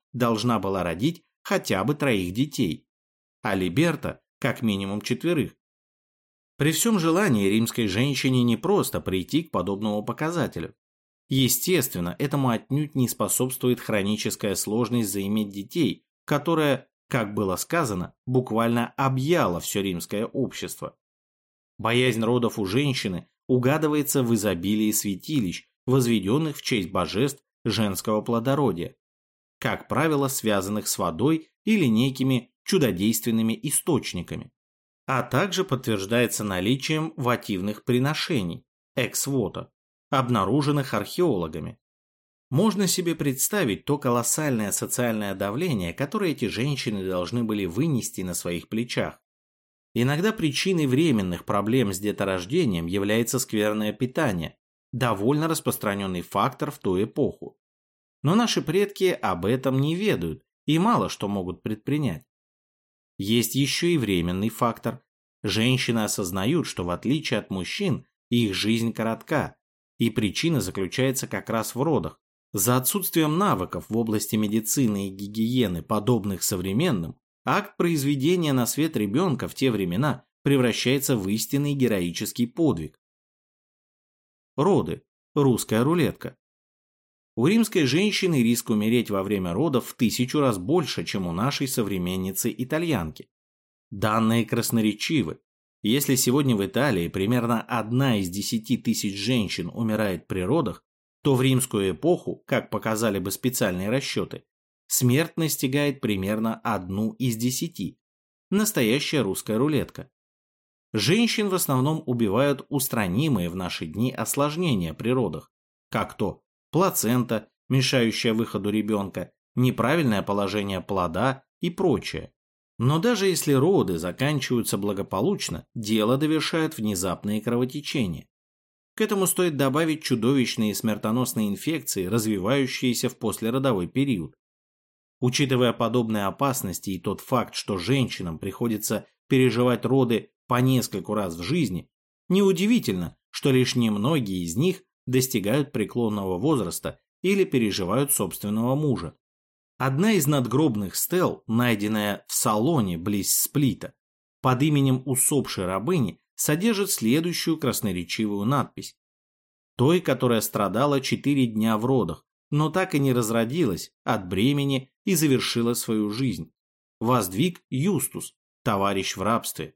должна была родить хотя бы 3 детей, а Либерта как минимум 4. При всем желании римской женщине не просто прийти к подобному показателю. Естественно, этому отнюдь не способствует хроническая сложность заиметь детей, которая, как было сказано, буквально объяла все римское общество. Боязнь родов у женщины угадывается в изобилии святилищ, возведенных в честь божеств женского плодородия, как правило, связанных с водой или некими чудодейственными источниками, а также подтверждается наличием вотивных приношений, экс-вота, обнаруженных археологами. Можно себе представить то колоссальное социальное давление, которое эти женщины должны были вынести на своих плечах. Иногда причиной временных проблем с деторождением является скверное питание, довольно распространенный фактор в ту эпоху. Но наши предки об этом не ведают и мало что могут предпринять. Есть еще и временный фактор. Женщины осознают, что в отличие от мужчин, их жизнь коротка, и причина заключается как раз в родах. За отсутствием навыков в области медицины и гигиены, подобных современным, акт произведения на свет ребенка в те времена превращается в истинный героический подвиг. Роды. Русская рулетка. У римской женщины риск умереть во время родов в 1000 раз больше, чем у нашей современницы-итальянки. Данные красноречивы. Если сегодня в Италии примерно 1 из 10 тысяч женщин умирает при родах, то в римскую эпоху, как показали бы специальные расчеты, смерть настигает примерно 1 из 10. Настоящая русская рулетка. Женщин в основном убивают устранимые в наши дни осложнения при родах, как то плацента, мешающая выходу ребенка, неправильное положение плода и прочее. Но даже если роды заканчиваются благополучно, дело довершают внезапные кровотечения. К этому стоит добавить чудовищные смертоносные инфекции, развивающиеся в послеродовой период. Учитывая подобные опасности и тот факт, что женщинам приходится переживать роды по нескольку раз в жизни, неудивительно, что лишь немногие из них достигают преклонного возраста или переживают собственного мужа. Одна из надгробных стел, найденная в Салоне близ Сплита, под именем усопшей рабыни, содержит следующую красноречивую надпись. Той, которая страдала 4 дня в родах, но так и не разродилась от бремени и завершила свою жизнь. Воздвиг Юстус, товарищ в рабстве.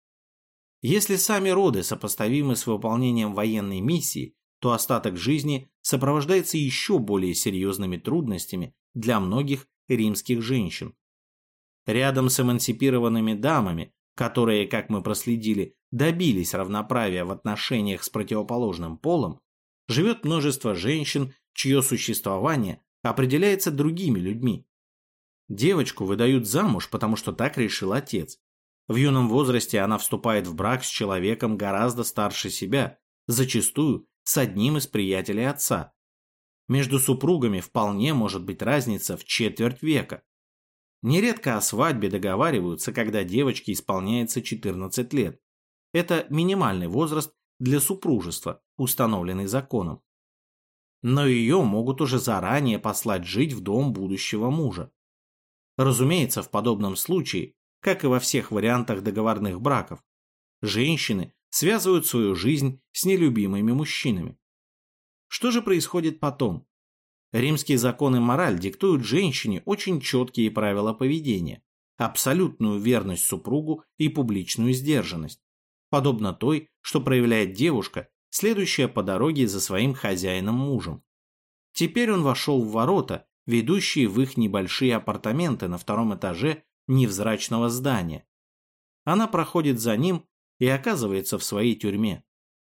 Если сами роды сопоставимы с выполнением военной миссии, то остаток жизни сопровождается еще более серьезными трудностями для многих римских женщин. Рядом с эмансипированными дамами, которые, как мы проследили, добились равноправия в отношениях с противоположным полом, живет множество женщин, чье существование определяется другими людьми. Девочку выдают замуж, потому что так решил отец. В юном возрасте она вступает в брак с человеком гораздо старше себя, зачастую с одним из приятелей отца. Между супругами вполне может быть разница в четверть века. Нередко о свадьбе договариваются, когда девочке исполняется 14 лет. Это минимальный возраст для супружества, установленный законом. Но ее могут уже заранее послать жить в дом будущего мужа. Разумеется, в подобном случае, как и во всех вариантах договорных браков, женщины связывают свою жизнь с нелюбимыми мужчинами. Что же происходит потом? Римские законы и мораль диктуют женщине очень четкие правила поведения, абсолютную верность супругу и публичную сдержанность, подобно той, что проявляет девушка, следующая по дороге за своим хозяином-мужем. Теперь он вошел в ворота, ведущие в их небольшие апартаменты на 2-м этаже невзрачного здания. Она проходит за ним и оказывается в своей тюрьме.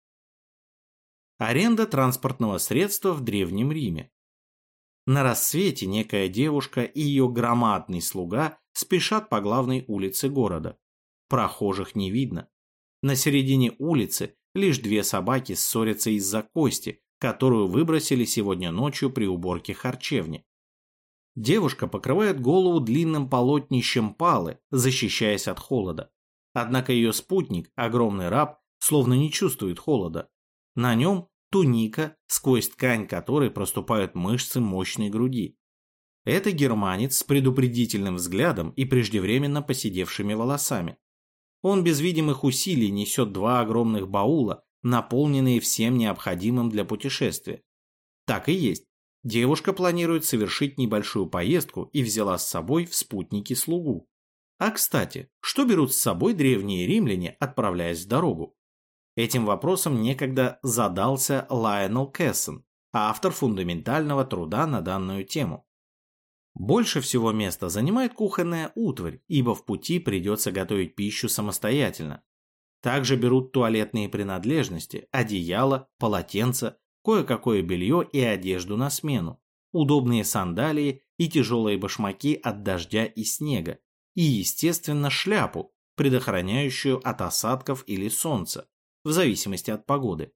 Аренда транспортного средства в Древнем Риме. На рассвете некая девушка и ее громадный слуга спешат по главной улице города. Прохожих не видно. На середине улицы лишь 2 собаки ссорятся из-за кости, которую выбросили сегодня ночью при уборке харчевни. Девушка покрывает голову длинным полотнищем палы, защищаясь от холода. Однако ее спутник, огромный раб, словно не чувствует холода. На нем туника, сквозь ткань которой проступают мышцы мощной груди. Это германец с предупредительным взглядом и преждевременно поседевшими волосами. Он без видимых усилий несет 2 огромных баула, наполненные всем необходимым для путешествия. Так и есть. Девушка планирует совершить небольшую поездку и взяла с собой в спутники слугу. А кстати, что берут с собой древние римляне, отправляясь в дорогу? Этим вопросом некогда задался Лайонел Кэссон, автор фундаментального труда на данную тему. Больше всего места занимает кухонная утварь, ибо в пути придется готовить пищу самостоятельно. Также берут туалетные принадлежности, одеяло, полотенца, кое-какое белье и одежду на смену, удобные сандалии и тяжелые башмаки от дождя и снега, и, естественно, шляпу, предохраняющую от осадков или солнца, в зависимости от погоды.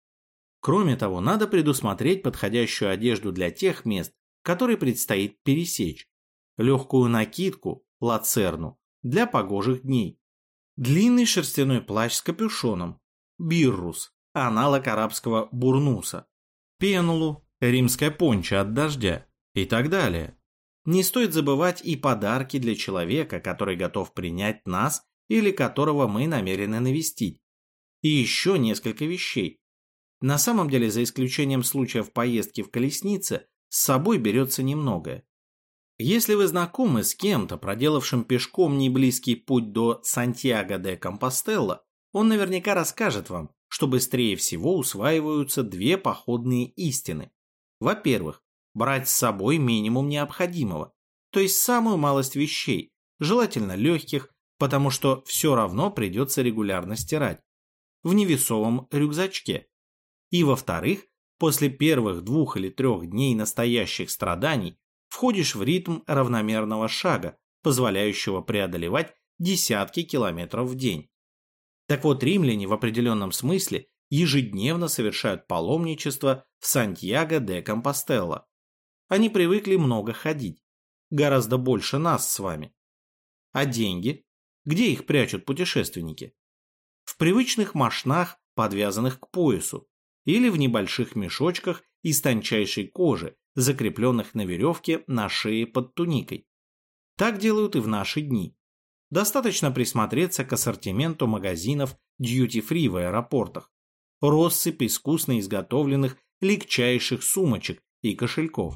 Кроме того, надо предусмотреть подходящую одежду для тех мест, которые предстоит пересечь, легкую накидку, лацерну, для погожих дней, длинный шерстяной плащ с капюшоном, биррус, аналог арабского бурнуса, пенулу, римское пончо от дождя и так далее. Не стоит забывать и подарки для человека, который готов принять нас или которого мы намерены навестить. И еще несколько вещей. На самом деле, за исключением случаев поездки в колеснице, с собой берется немногое. Если вы знакомы с кем-то, проделавшим пешком неблизкий путь до Сантьяго де Компостела, он наверняка расскажет вам, что быстрее всего усваиваются 2 походные истины. Во-первых, брать с собой минимум необходимого, то есть самую малость вещей, желательно легких, потому что все равно придется регулярно стирать, в невесомом рюкзачке. И во-вторых, после первых 2 или 3 дней настоящих страданий входишь в ритм равномерного шага, позволяющего преодолевать десятки километров в день. Так вот, римляне в определенном смысле ежедневно совершают паломничество в Сантьяго де Компостела. Они привыкли много ходить, гораздо больше нас с вами. А деньги? Где их прячут путешественники? В привычных мошнах, подвязанных к поясу, или в небольших мешочках из тончайшей кожи, закрепленных на веревке на шее под туникой. Так делают и в наши дни. Достаточно присмотреться к ассортименту магазинов duty-free в аэропортах, россыпь искусно изготовленных легчайших сумочек и кошельков.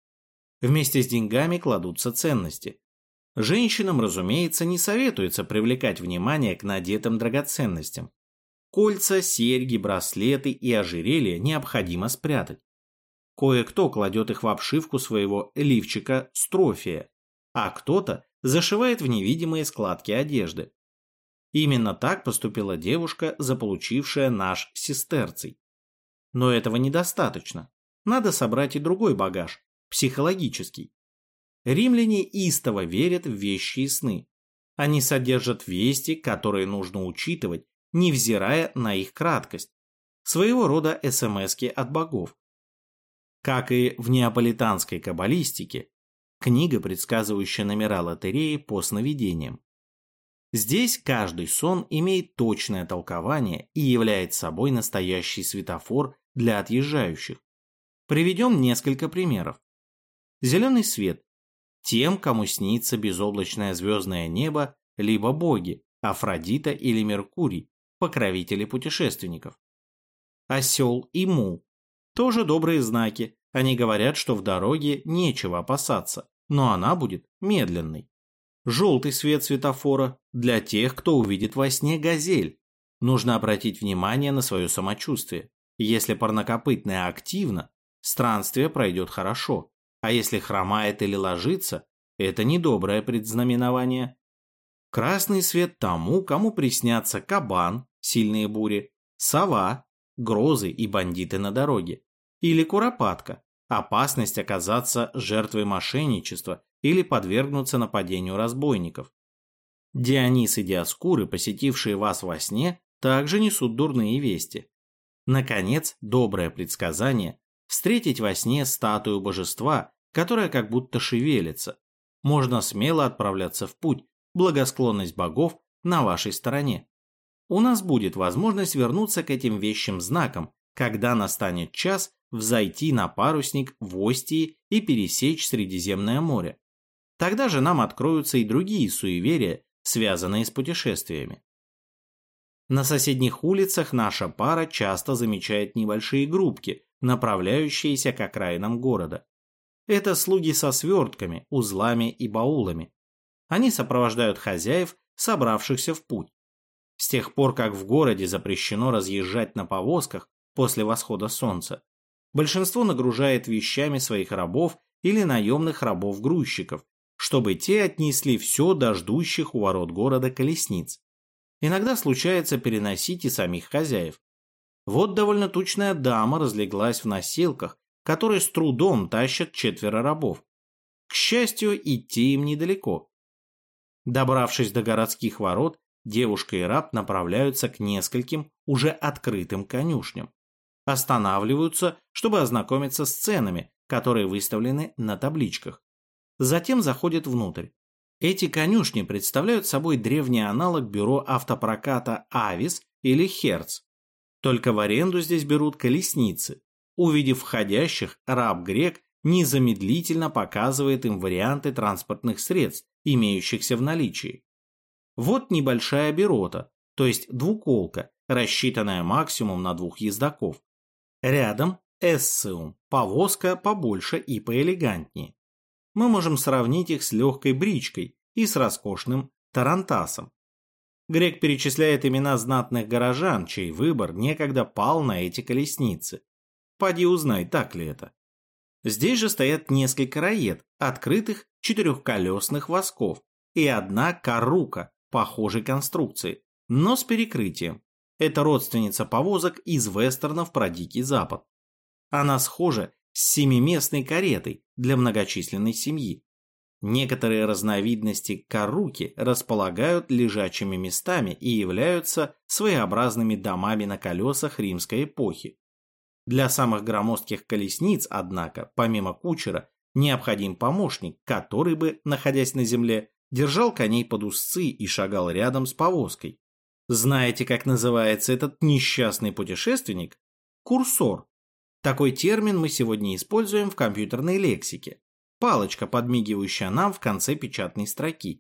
Вместе с деньгами кладутся ценности. Женщинам, разумеется, не советуется привлекать внимание к надетым драгоценностям. Кольца, серьги, браслеты и ожерелья необходимо спрятать. Кое-кто кладет их в обшивку своего лифчика строфия, а кто-то зашивает в невидимые складки одежды. Именно так поступила девушка, заполучившая наш сестерций. Но этого недостаточно. Надо собрать и другой багаж, психологический. Римляне истово верят в вещи и сны. Они содержат вести, которые нужно учитывать, невзирая на их краткость. Своего рода смски от богов. Как и в неаполитанской каббалистике, книга, предсказывающая номера лотереи по сновидениям. Здесь каждый сон имеет точное толкование и является собой настоящий светофор для отъезжающих. Приведем несколько примеров. Зеленый свет – тем, кому снится безоблачное звездное небо, либо боги, Афродита или Меркурий, покровители путешественников. Осел и мул – тоже добрые знаки, они говорят, что в дороге нечего опасаться, но она будет медленной. Желтый свет светофора – для тех, кто увидит во сне газель. Нужно обратить внимание на свое самочувствие. Если парнокопытная активна, странствие пройдет хорошо, а если хромает или ложится, это недоброе предзнаменование. Красный свет тому, кому приснятся кабан, сильные бури, сова, грозы и бандиты на дороге, или куропатка, опасность оказаться жертвой мошенничества или подвергнуться нападению разбойников. Дионис и Диоскуры, посетившие вас во сне, также несут дурные вести. Наконец, доброе предсказание – встретить во сне статую божества, которая как будто шевелится. Можно смело отправляться в путь, благосклонность богов на вашей стороне. У нас будет возможность вернуться к этим вещим знакам, когда настанет час взойти на парусник в Остии и пересечь Средиземное море. Тогда же нам откроются и другие суеверия, связанные с путешествиями. На соседних улицах наша пара часто замечает небольшие группки, направляющиеся к окраинам города. Это слуги со свертками, узлами и баулами. Они сопровождают хозяев, собравшихся в путь. С тех пор, как в городе запрещено разъезжать на повозках после восхода солнца, большинство нагружает вещами своих рабов или наемных рабов-грузчиков, чтобы те отнесли все до ждущих у ворот города колесниц. Иногда случается переносить и самих хозяев. Вот довольно тучная дама разлеглась в носилках, которые с трудом тащат 4 рабов. К счастью, идти им недалеко. Добравшись до городских ворот, девушка и раб направляются к нескольким уже открытым конюшням. Останавливаются, чтобы ознакомиться с ценами, которые выставлены на табличках. Затем заходят внутрь. Эти конюшни представляют собой древний аналог бюро автопроката «Авис» или «Херц». Только в аренду здесь берут колесницы. Увидев входящих, раб-грек незамедлительно показывает им варианты транспортных средств, имеющихся в наличии. Вот небольшая бирота, то есть двуколка, рассчитанная максимум на 2 ездоков. Рядом эссеум, повозка побольше и поэлегантнее. Мы можем сравнить их с легкой бричкой и с роскошным тарантасом. Грек перечисляет имена знатных горожан, чей выбор некогда пал на эти колесницы. Поди узнай, так ли это. Здесь же стоят несколько раед, открытых 4-колесных восков, и одна каррука похожей конструкции, но с перекрытием. Это родственница повозок из вестернов про Дикий Запад. Она схожа с 7-местной каретой для многочисленной семьи. Некоторые разновидности карруки располагают лежачими местами и являются своеобразными домами на колесах римской эпохи. Для самых громоздких колесниц, однако, помимо кучера, необходим помощник, который бы, находясь на земле, держал коней под узцы и шагал рядом с повозкой. Знаете, как называется этот несчастный путешественник? Курсор. Такой термин мы сегодня используем в компьютерной лексике. Палочка, подмигивающая нам в конце печатной строки.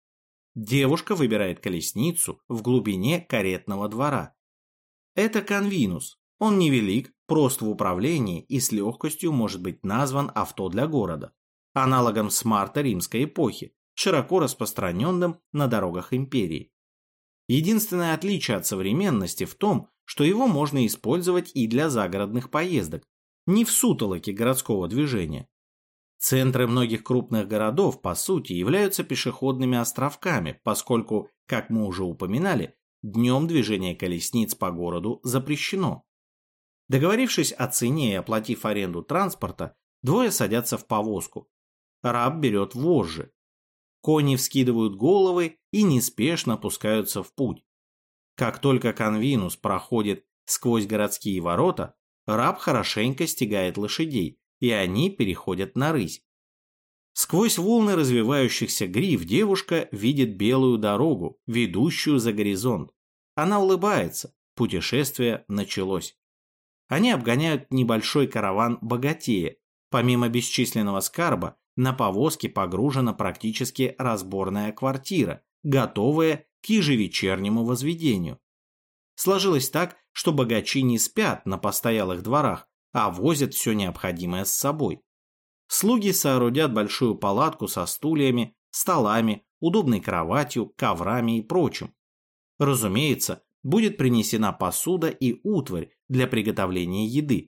Девушка выбирает колесницу в глубине каретного двора. Это конвинус. Он невелик, прост в управлении и с легкостью может быть назван авто для города, аналогом смарта римской эпохи, широко распространенным на дорогах империи. Единственное отличие от современности в том, что его можно использовать и для загородных поездок, не в сутолоке городского движения. Центры многих крупных городов, по сути, являются пешеходными островками, поскольку, как мы уже упоминали, днем движение колесниц по городу запрещено. Договорившись о цене и оплатив аренду транспорта, двое садятся в повозку. Раб берет вожжи. Кони вскидывают головы и неспешно пускаются в путь. Как только конвинус проходит сквозь городские ворота, раб хорошенько стегает лошадей, и они переходят на рысь. Сквозь волны развивающихся гриф девушка видит белую дорогу, ведущую за горизонт. Она улыбается, путешествие началось. Они обгоняют небольшой караван богатея. Помимо бесчисленного скарба, на повозке погружена практически разборная квартира, готовая к ежевечернему возведению. Сложилось так, что богачи не спят на постоялых дворах, а возят все необходимое с собой. Слуги соорудят большую палатку со стульями, столами, удобной кроватью, коврами и прочим. Разумеется, будет принесена посуда и утварь для приготовления еды.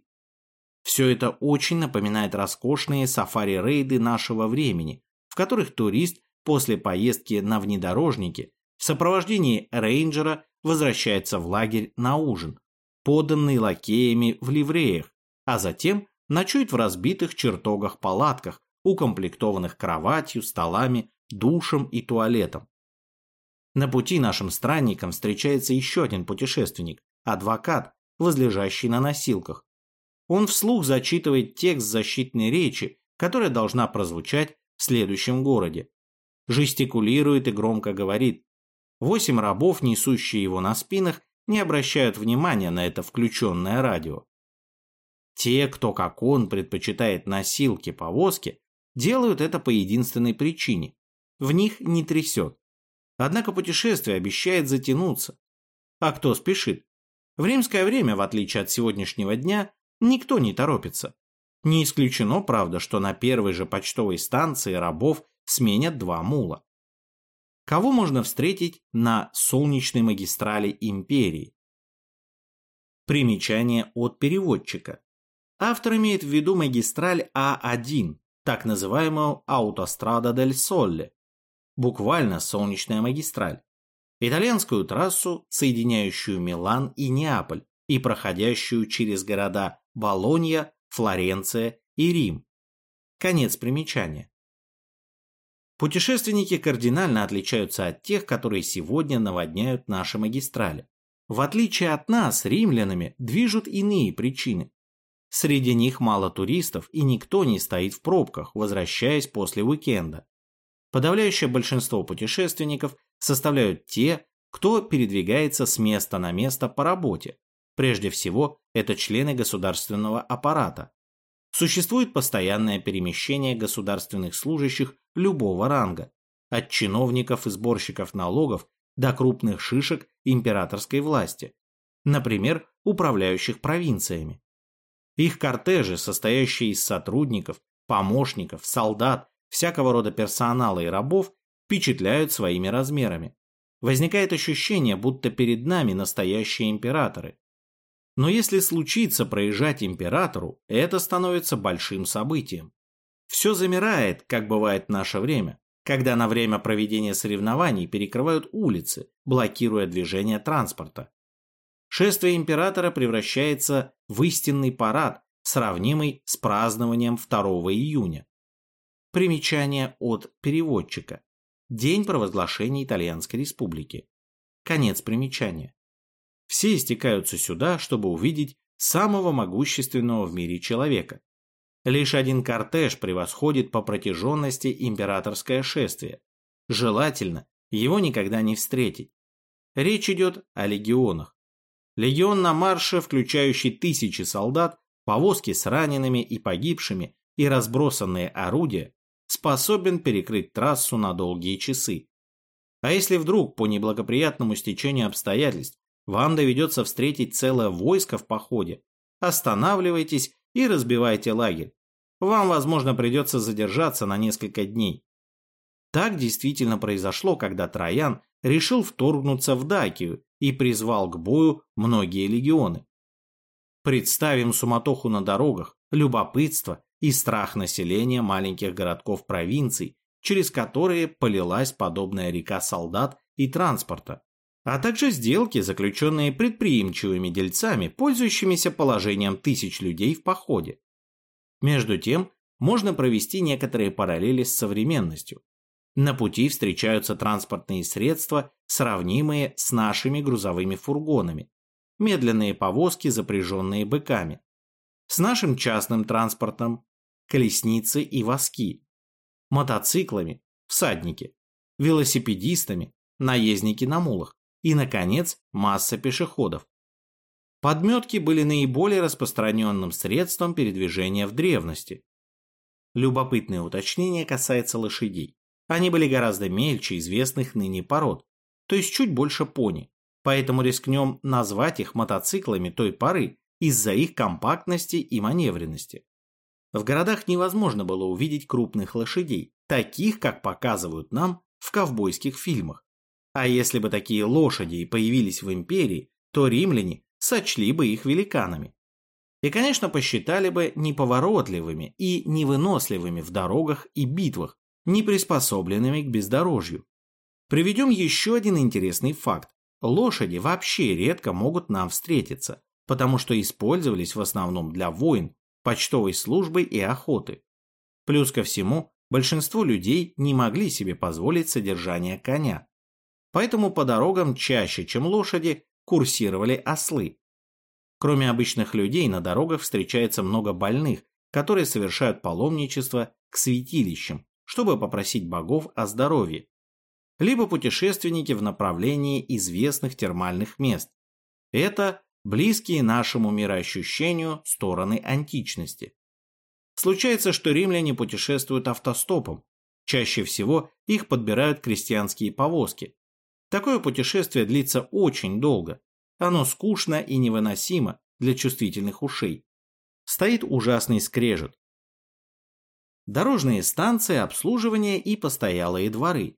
Все это очень напоминает роскошные сафари-рейды нашего времени, в которых турист после поездки на внедорожнике в сопровождении рейнджера возвращается в лагерь на ужин, поданный лакеями в ливреях, а затем ночует в разбитых чертогах-палатках, укомплектованных кроватью, столами, душем и туалетом. На пути нашим странникам встречается еще один путешественник, адвокат, возлежащий на носилках. Он вслух зачитывает текст защитной речи, которая должна прозвучать в следующем городе. Жестикулирует и громко говорит. 8 рабов, несущие его на спинах, не обращают внимания на это включенное радио. Те, кто, как он, предпочитает носилки-повозки, делают это по единственной причине. В них не трясет. Однако путешествие обещает затянуться. А кто спешит? В римское время, в отличие от сегодняшнего дня, никто не торопится. Не исключено, правда, что на первой же почтовой станции рабов сменят 2 мула. Кого можно встретить на солнечной магистрали империи? Примечание от переводчика. Автор имеет в виду магистраль А1, так называемую Autostrada del Sole, буквально солнечная магистраль, итальянскую трассу, соединяющую Милан и Неаполь и проходящую через города Болонья, Флоренция и Рим. Конец примечания. Путешественники кардинально отличаются от тех, которые сегодня наводняют наши магистрали. В отличие от нас, римлянами движут иные причины. Среди них мало туристов, и никто не стоит в пробках, возвращаясь после уикенда. Подавляющее большинство путешественников составляют те, кто передвигается с места на место по работе. Прежде всего, это члены государственного аппарата. Существует постоянное перемещение государственных служащих любого ранга, от чиновников и сборщиков налогов до крупных шишек императорской власти, например, управляющих провинциями. Их кортежи, состоящие из сотрудников, помощников, солдат, всякого рода персонала и рабов, впечатляют своими размерами. Возникает ощущение, будто перед нами настоящие императоры. Но если случится проезжать императору, это становится большим событием. Все замирает, как бывает в наше время, когда на время проведения соревнований перекрывают улицы, блокируя движение транспорта. Шествие императора превращается в истинный парад, сравнимый с празднованием 2 июня. Примечание от переводчика. День провозглашения Итальянской Республики. Конец примечания. Все стекаются сюда, чтобы увидеть самого могущественного в мире человека. Лишь один кортеж превосходит по протяженности императорское шествие. Желательно его никогда не встретить. Речь идет о легионах. Легион на марше, включающий тысячи солдат, повозки с ранеными и погибшими и разбросанные орудия, способен перекрыть трассу на долгие часы. А если вдруг по неблагоприятному стечению обстоятельств вам доведется встретить целое войско в походе, останавливайтесь и разбивайте лагерь. Вам, возможно, придется задержаться на несколько дней. Так действительно произошло, когда Троян решил вторгнуться в Дакию и призвал к бою многие легионы. Представим суматоху на дорогах, любопытство и страх населения маленьких городков провинций, через которые полилась подобная река солдат и транспорта, а также сделки, заключенные предприимчивыми дельцами, пользующимися положением тысяч людей в походе. Между тем, можно провести некоторые параллели с современностью. На пути встречаются транспортные средства, сравнимые с нашими грузовыми фургонами, медленные повозки, запряженные быками, с нашим частным транспортом, колесницы и воски, мотоциклами, всадники, велосипедистами, наездники на мулах и, наконец, масса пешеходов. Подметки были наиболее распространенным средством передвижения в древности. Любопытное уточнение касается лошадей. Они были гораздо мельче известных ныне пород, то есть чуть больше пони, поэтому рискнем назвать их мотоциклами той поры из-за их компактности и маневренности. В городах невозможно было увидеть крупных лошадей, таких, как показывают нам в ковбойских фильмах. А если бы такие лошади и появились в империи, то римляне сочли бы их великанами. И, конечно, посчитали бы неповоротливыми и невыносливыми в дорогах и битвах, не приспособленными к бездорожью. Приведем еще один интересный факт. Лошади вообще редко могут нам встретиться, потому что использовались в основном для войн, почтовой службы и охоты. Плюс ко всему, большинство людей не могли себе позволить содержание коня. Поэтому по дорогам чаще, чем лошади, курсировали ослы. Кроме обычных людей, на дорогах встречается много больных, которые совершают паломничество к святилищам, чтобы попросить богов о здоровье. Либо путешественники в направлении известных термальных мест. Это близкие нашему мироощущению стороны античности. Случается, что римляне путешествуют автостопом. Чаще всего их подбирают крестьянские повозки. Такое путешествие длится очень долго. Оно скучно и невыносимо для чувствительных ушей. Стоит ужасный скрежет. Дорожные станции, обслуживание и постоялые дворы.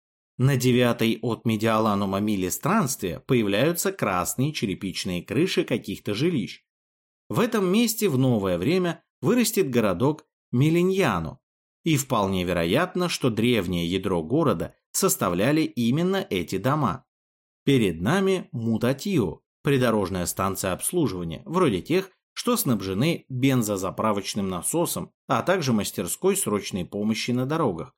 На 9-й от Медиоланума мили странствия появляются красные черепичные крыши каких-то жилищ. В этом месте в новое время вырастет городок Милиньяно, и вполне вероятно, что древнее ядро города составляли именно эти дома. Перед нами Мутатио, придорожная станция обслуживания, вроде тех, что снабжены бензозаправочным насосом, а также мастерской срочной помощи на дорогах.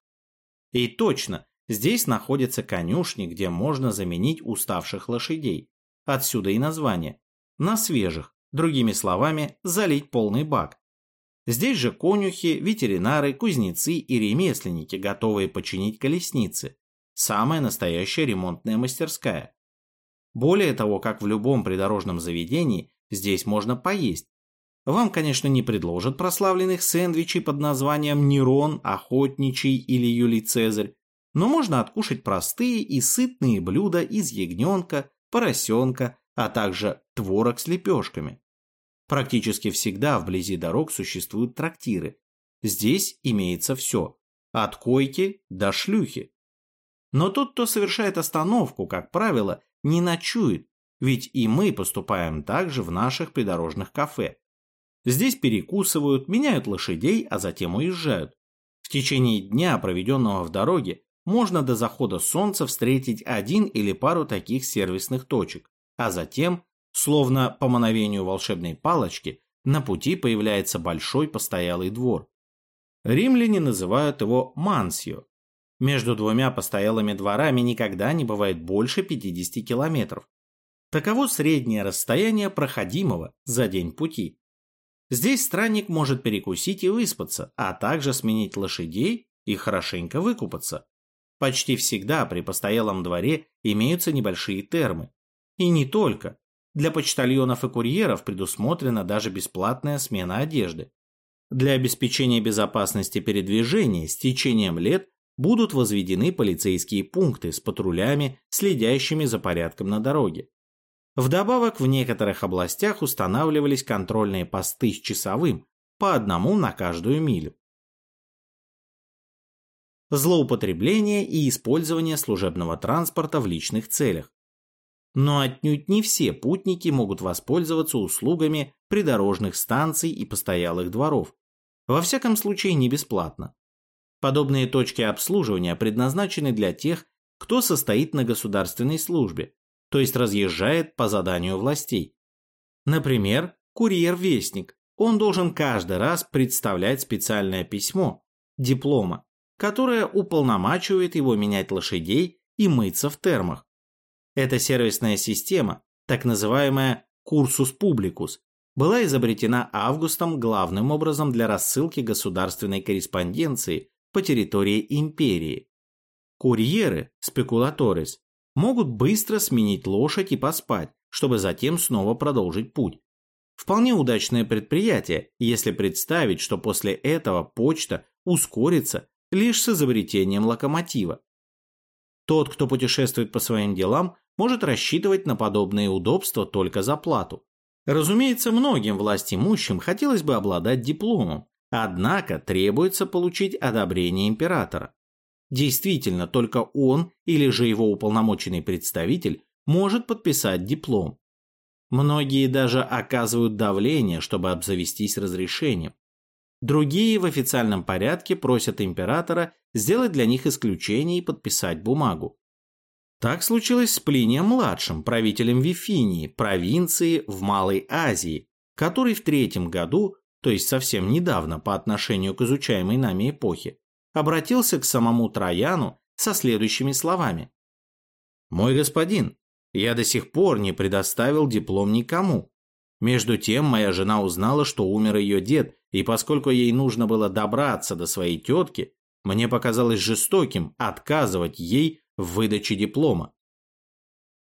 И точно, здесь находятся конюшни, где можно заменить уставших лошадей. Отсюда и название. На свежих, другими словами, залить полный бак. Здесь же конюхи, ветеринары, кузнецы и ремесленники, готовые починить колесницы. Самая настоящая ремонтная мастерская. Более того, как в любом придорожном заведении, здесь можно поесть. Вам, конечно, не предложат прославленных сэндвичей под названием Нерон, Охотничий или Юлий Цезарь, но можно откушать простые и сытные блюда из ягненка, поросенка, а также творог с лепешками. Практически всегда вблизи дорог существуют трактиры. Здесь имеется все, от койки до шлюхи. Но тот, кто совершает остановку, как правило, не ночует, ведь и мы поступаем так же в наших придорожных кафе. Здесь перекусывают, меняют лошадей, а затем уезжают. В течение дня, проведенного в дороге, можно до захода солнца встретить один или пару таких сервисных точек, а затем, словно по мановению волшебной палочки, на пути появляется большой постоялый двор. Римляне называют его мансио. Между двумя постоялыми дворами никогда не бывает больше 50 километров. Таково среднее расстояние проходимого за день пути. Здесь странник может перекусить и выспаться, а также сменить лошадей и хорошенько выкупаться. Почти всегда при постоялом дворе имеются небольшие термы. И не только. Для почтальонов и курьеров предусмотрена даже бесплатная смена одежды. Для обеспечения безопасности передвижения с течением лет будут возведены полицейские пункты с патрулями, следящими за порядком на дороге. Вдобавок, в некоторых областях устанавливались контрольные посты с часовым, по одному на каждую милю. Злоупотребление и использование служебного транспорта в личных целях. Но отнюдь не все путники могут воспользоваться услугами придорожных станций и постоялых дворов. Во всяком случае, не бесплатно. Подобные точки обслуживания предназначены для тех, кто состоит на государственной службе, то есть разъезжает по заданию властей. Например, курьер-вестник. Он должен каждый раз представлять специальное письмо, диплома, которое уполномачивает его менять лошадей и мыться в термах. Эта сервисная система, так называемая «Cursus Publicus», была изобретена Августом главным образом для рассылки государственной корреспонденции по территории империи. Курьеры, спекулаторис, могут быстро сменить лошадь и поспать, чтобы затем снова продолжить путь. Вполне удачное предприятие, если представить, что после этого почта ускорится лишь с изобретением локомотива. Тот, кто путешествует по своим делам, может рассчитывать на подобные удобства только за плату. Разумеется, многим властимущим хотелось бы обладать дипломом, однако требуется получить одобрение императора. Действительно, только он или же его уполномоченный представитель может подписать диплом. Многие даже оказывают давление, чтобы обзавестись разрешением. Другие в официальном порядке просят императора сделать для них исключение и подписать бумагу. Так случилось с Плинием-младшим, правителем Вифинии, провинции в Малой Азии, который в 3 году, то есть совсем недавно по отношению к изучаемой нами эпохе, обратился к самому Трояну со следующими словами. «Мой господин, я до сих пор не предоставил диплом никому. Между тем моя жена узнала, что умер ее дед, и поскольку ей нужно было добраться до своей тетки, мне показалось жестоким отказывать ей в выдаче диплома.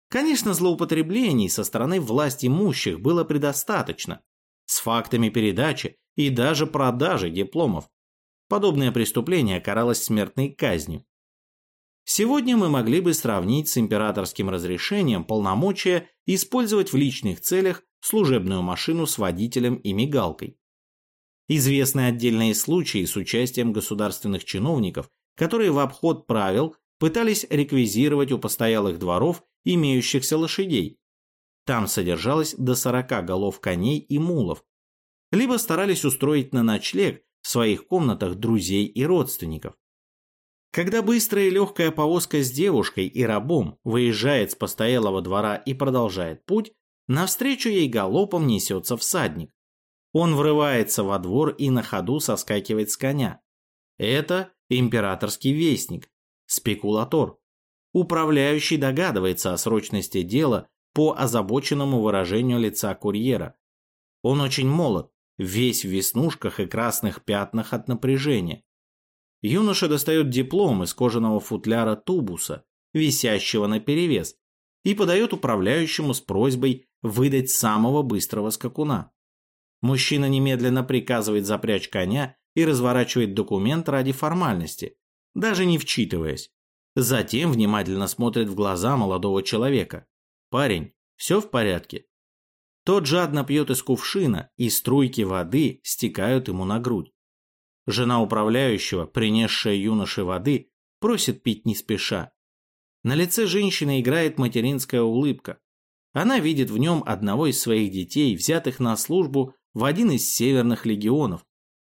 Конечно, злоупотреблений со стороны власть имущих было предостаточно, с фактами передачи и даже продажи дипломов. Подобное преступление каралось смертной казнью. Сегодня мы могли бы сравнить с императорским разрешением полномочия использовать в личных целях служебную машину с водителем и мигалкой. Известны отдельные случаи с участием государственных чиновников, которые в обход правил пытались реквизировать у постоялых дворов имеющихся лошадей. Там содержалось до 40 голов коней и мулов. Либо старались устроить на ночлег в своих комнатах друзей и родственников. Когда быстрая и легкая повозка с девушкой и рабом выезжает с постоялого двора и продолжает путь, навстречу ей галопом несется всадник. Он врывается во двор и на ходу соскакивает с коня. Это императорский вестник, спекулятор. Управляющий догадывается о срочности дела по озабоченному выражению лица курьера. Он очень молод, весь в веснушках и красных пятнах от напряжения. Юноша достает диплом из кожаного футляра тубуса, висящего наперевес, и подает управляющему с просьбой выдать самого быстрого скакуна. Мужчина немедленно приказывает запрячь коня и разворачивает документ ради формальности, даже не вчитываясь. Затем внимательно смотрит в глаза молодого человека. «Парень, все в порядке?» Тот жадно пьет из кувшина, и струйки воды стекают ему на грудь. Жена управляющего, принесшая юноше воды, просит пить не спеша. На лице женщины играет материнская улыбка. Она видит в нем одного из своих детей, взятых на службу в один из северных легионов,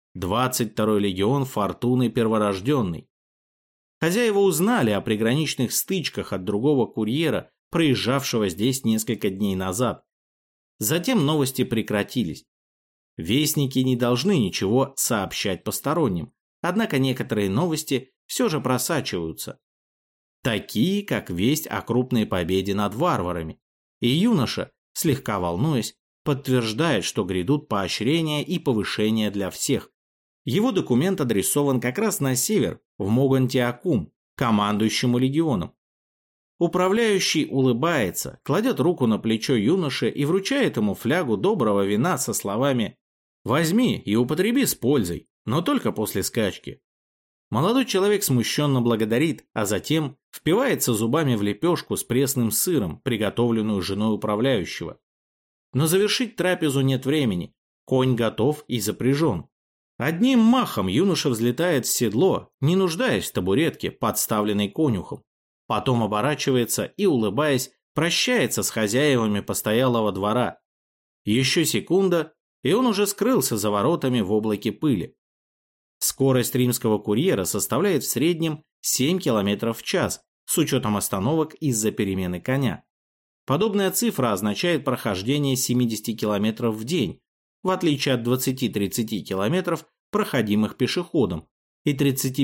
22-й легион Фортуны Перворожденной. Хозяева узнали о приграничных стычках от другого курьера, проезжавшего здесь несколько дней назад. Затем новости прекратились. Вестники не должны ничего сообщать посторонним, однако некоторые новости все же просачиваются. Такие, как весть о крупной победе над варварами. И юноша, слегка волнуясь, подтверждает, что грядут поощрения и повышения для всех. Его документ адресован как раз на север, в Могонтиакум, командующему легионом. Управляющий улыбается, кладет руку на плечо юноши и вручает ему флягу доброго вина со словами «Возьми и употреби с пользой, но только после скачки». Молодой человек смущенно благодарит, а затем впивается зубами в лепешку с пресным сыром, приготовленную женой управляющего. Но завершить трапезу нет времени, конь готов и запряжен. Одним махом юноша взлетает в седло, не нуждаясь в табуретке, подставленной конюхом. Потом оборачивается и, улыбаясь, прощается с хозяевами постоялого двора. Еще секунда, и он уже скрылся за воротами в облаке пыли. Скорость римского курьера составляет в среднем 7 км в час, с учетом остановок из-за перемены коня. Подобная цифра означает прохождение 70 км в день, в отличие от 20-30 км, проходимых пешеходом, и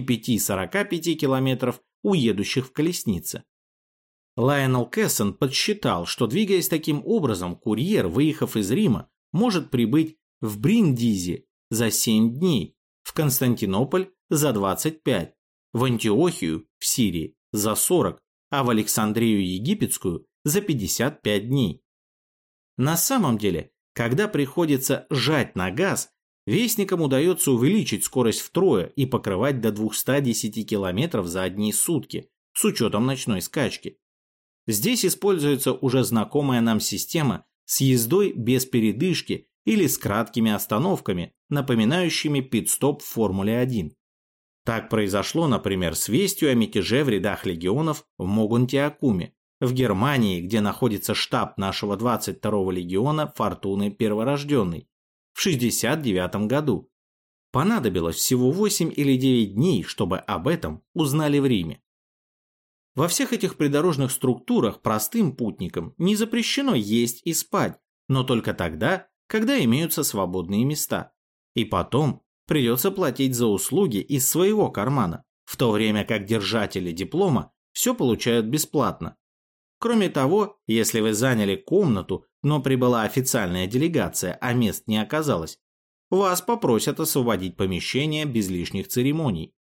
35-45 км, уедущих в колеснице. Лайонел Кэссон подсчитал, что, двигаясь таким образом, курьер, выехав из Рима, может прибыть в Бриндизи за 7 дней, в Константинополь за 25, в Антиохию, в Сирии, за 40, а в Александрию Египетскую за 55 дней. На самом деле, когда приходится жать на газ, вестникам удается увеличить скорость втрое и покрывать до 210 км за одни сутки, с учетом ночной скачки. Здесь используется уже знакомая нам система с ездой без передышки или с краткими остановками, напоминающими пит-стоп в Формуле-1. Так произошло, например, с вестью о мятеже в рядах легионов в Могонтиакуме, в Германии, где находится штаб нашего 22-го легиона Фортуны Перворожденной, в 69 году. Понадобилось всего 8 или 9 дней, чтобы об этом узнали в Риме. Во всех этих придорожных структурах простым путникам не запрещено есть и спать, но только тогда, когда имеются свободные места. И потом придется платить за услуги из своего кармана, в то время как держатели диплома все получают бесплатно. Кроме того, если вы заняли комнату, но прибыла официальная делегация, а мест не оказалось, вас попросят освободить помещение без лишних церемоний.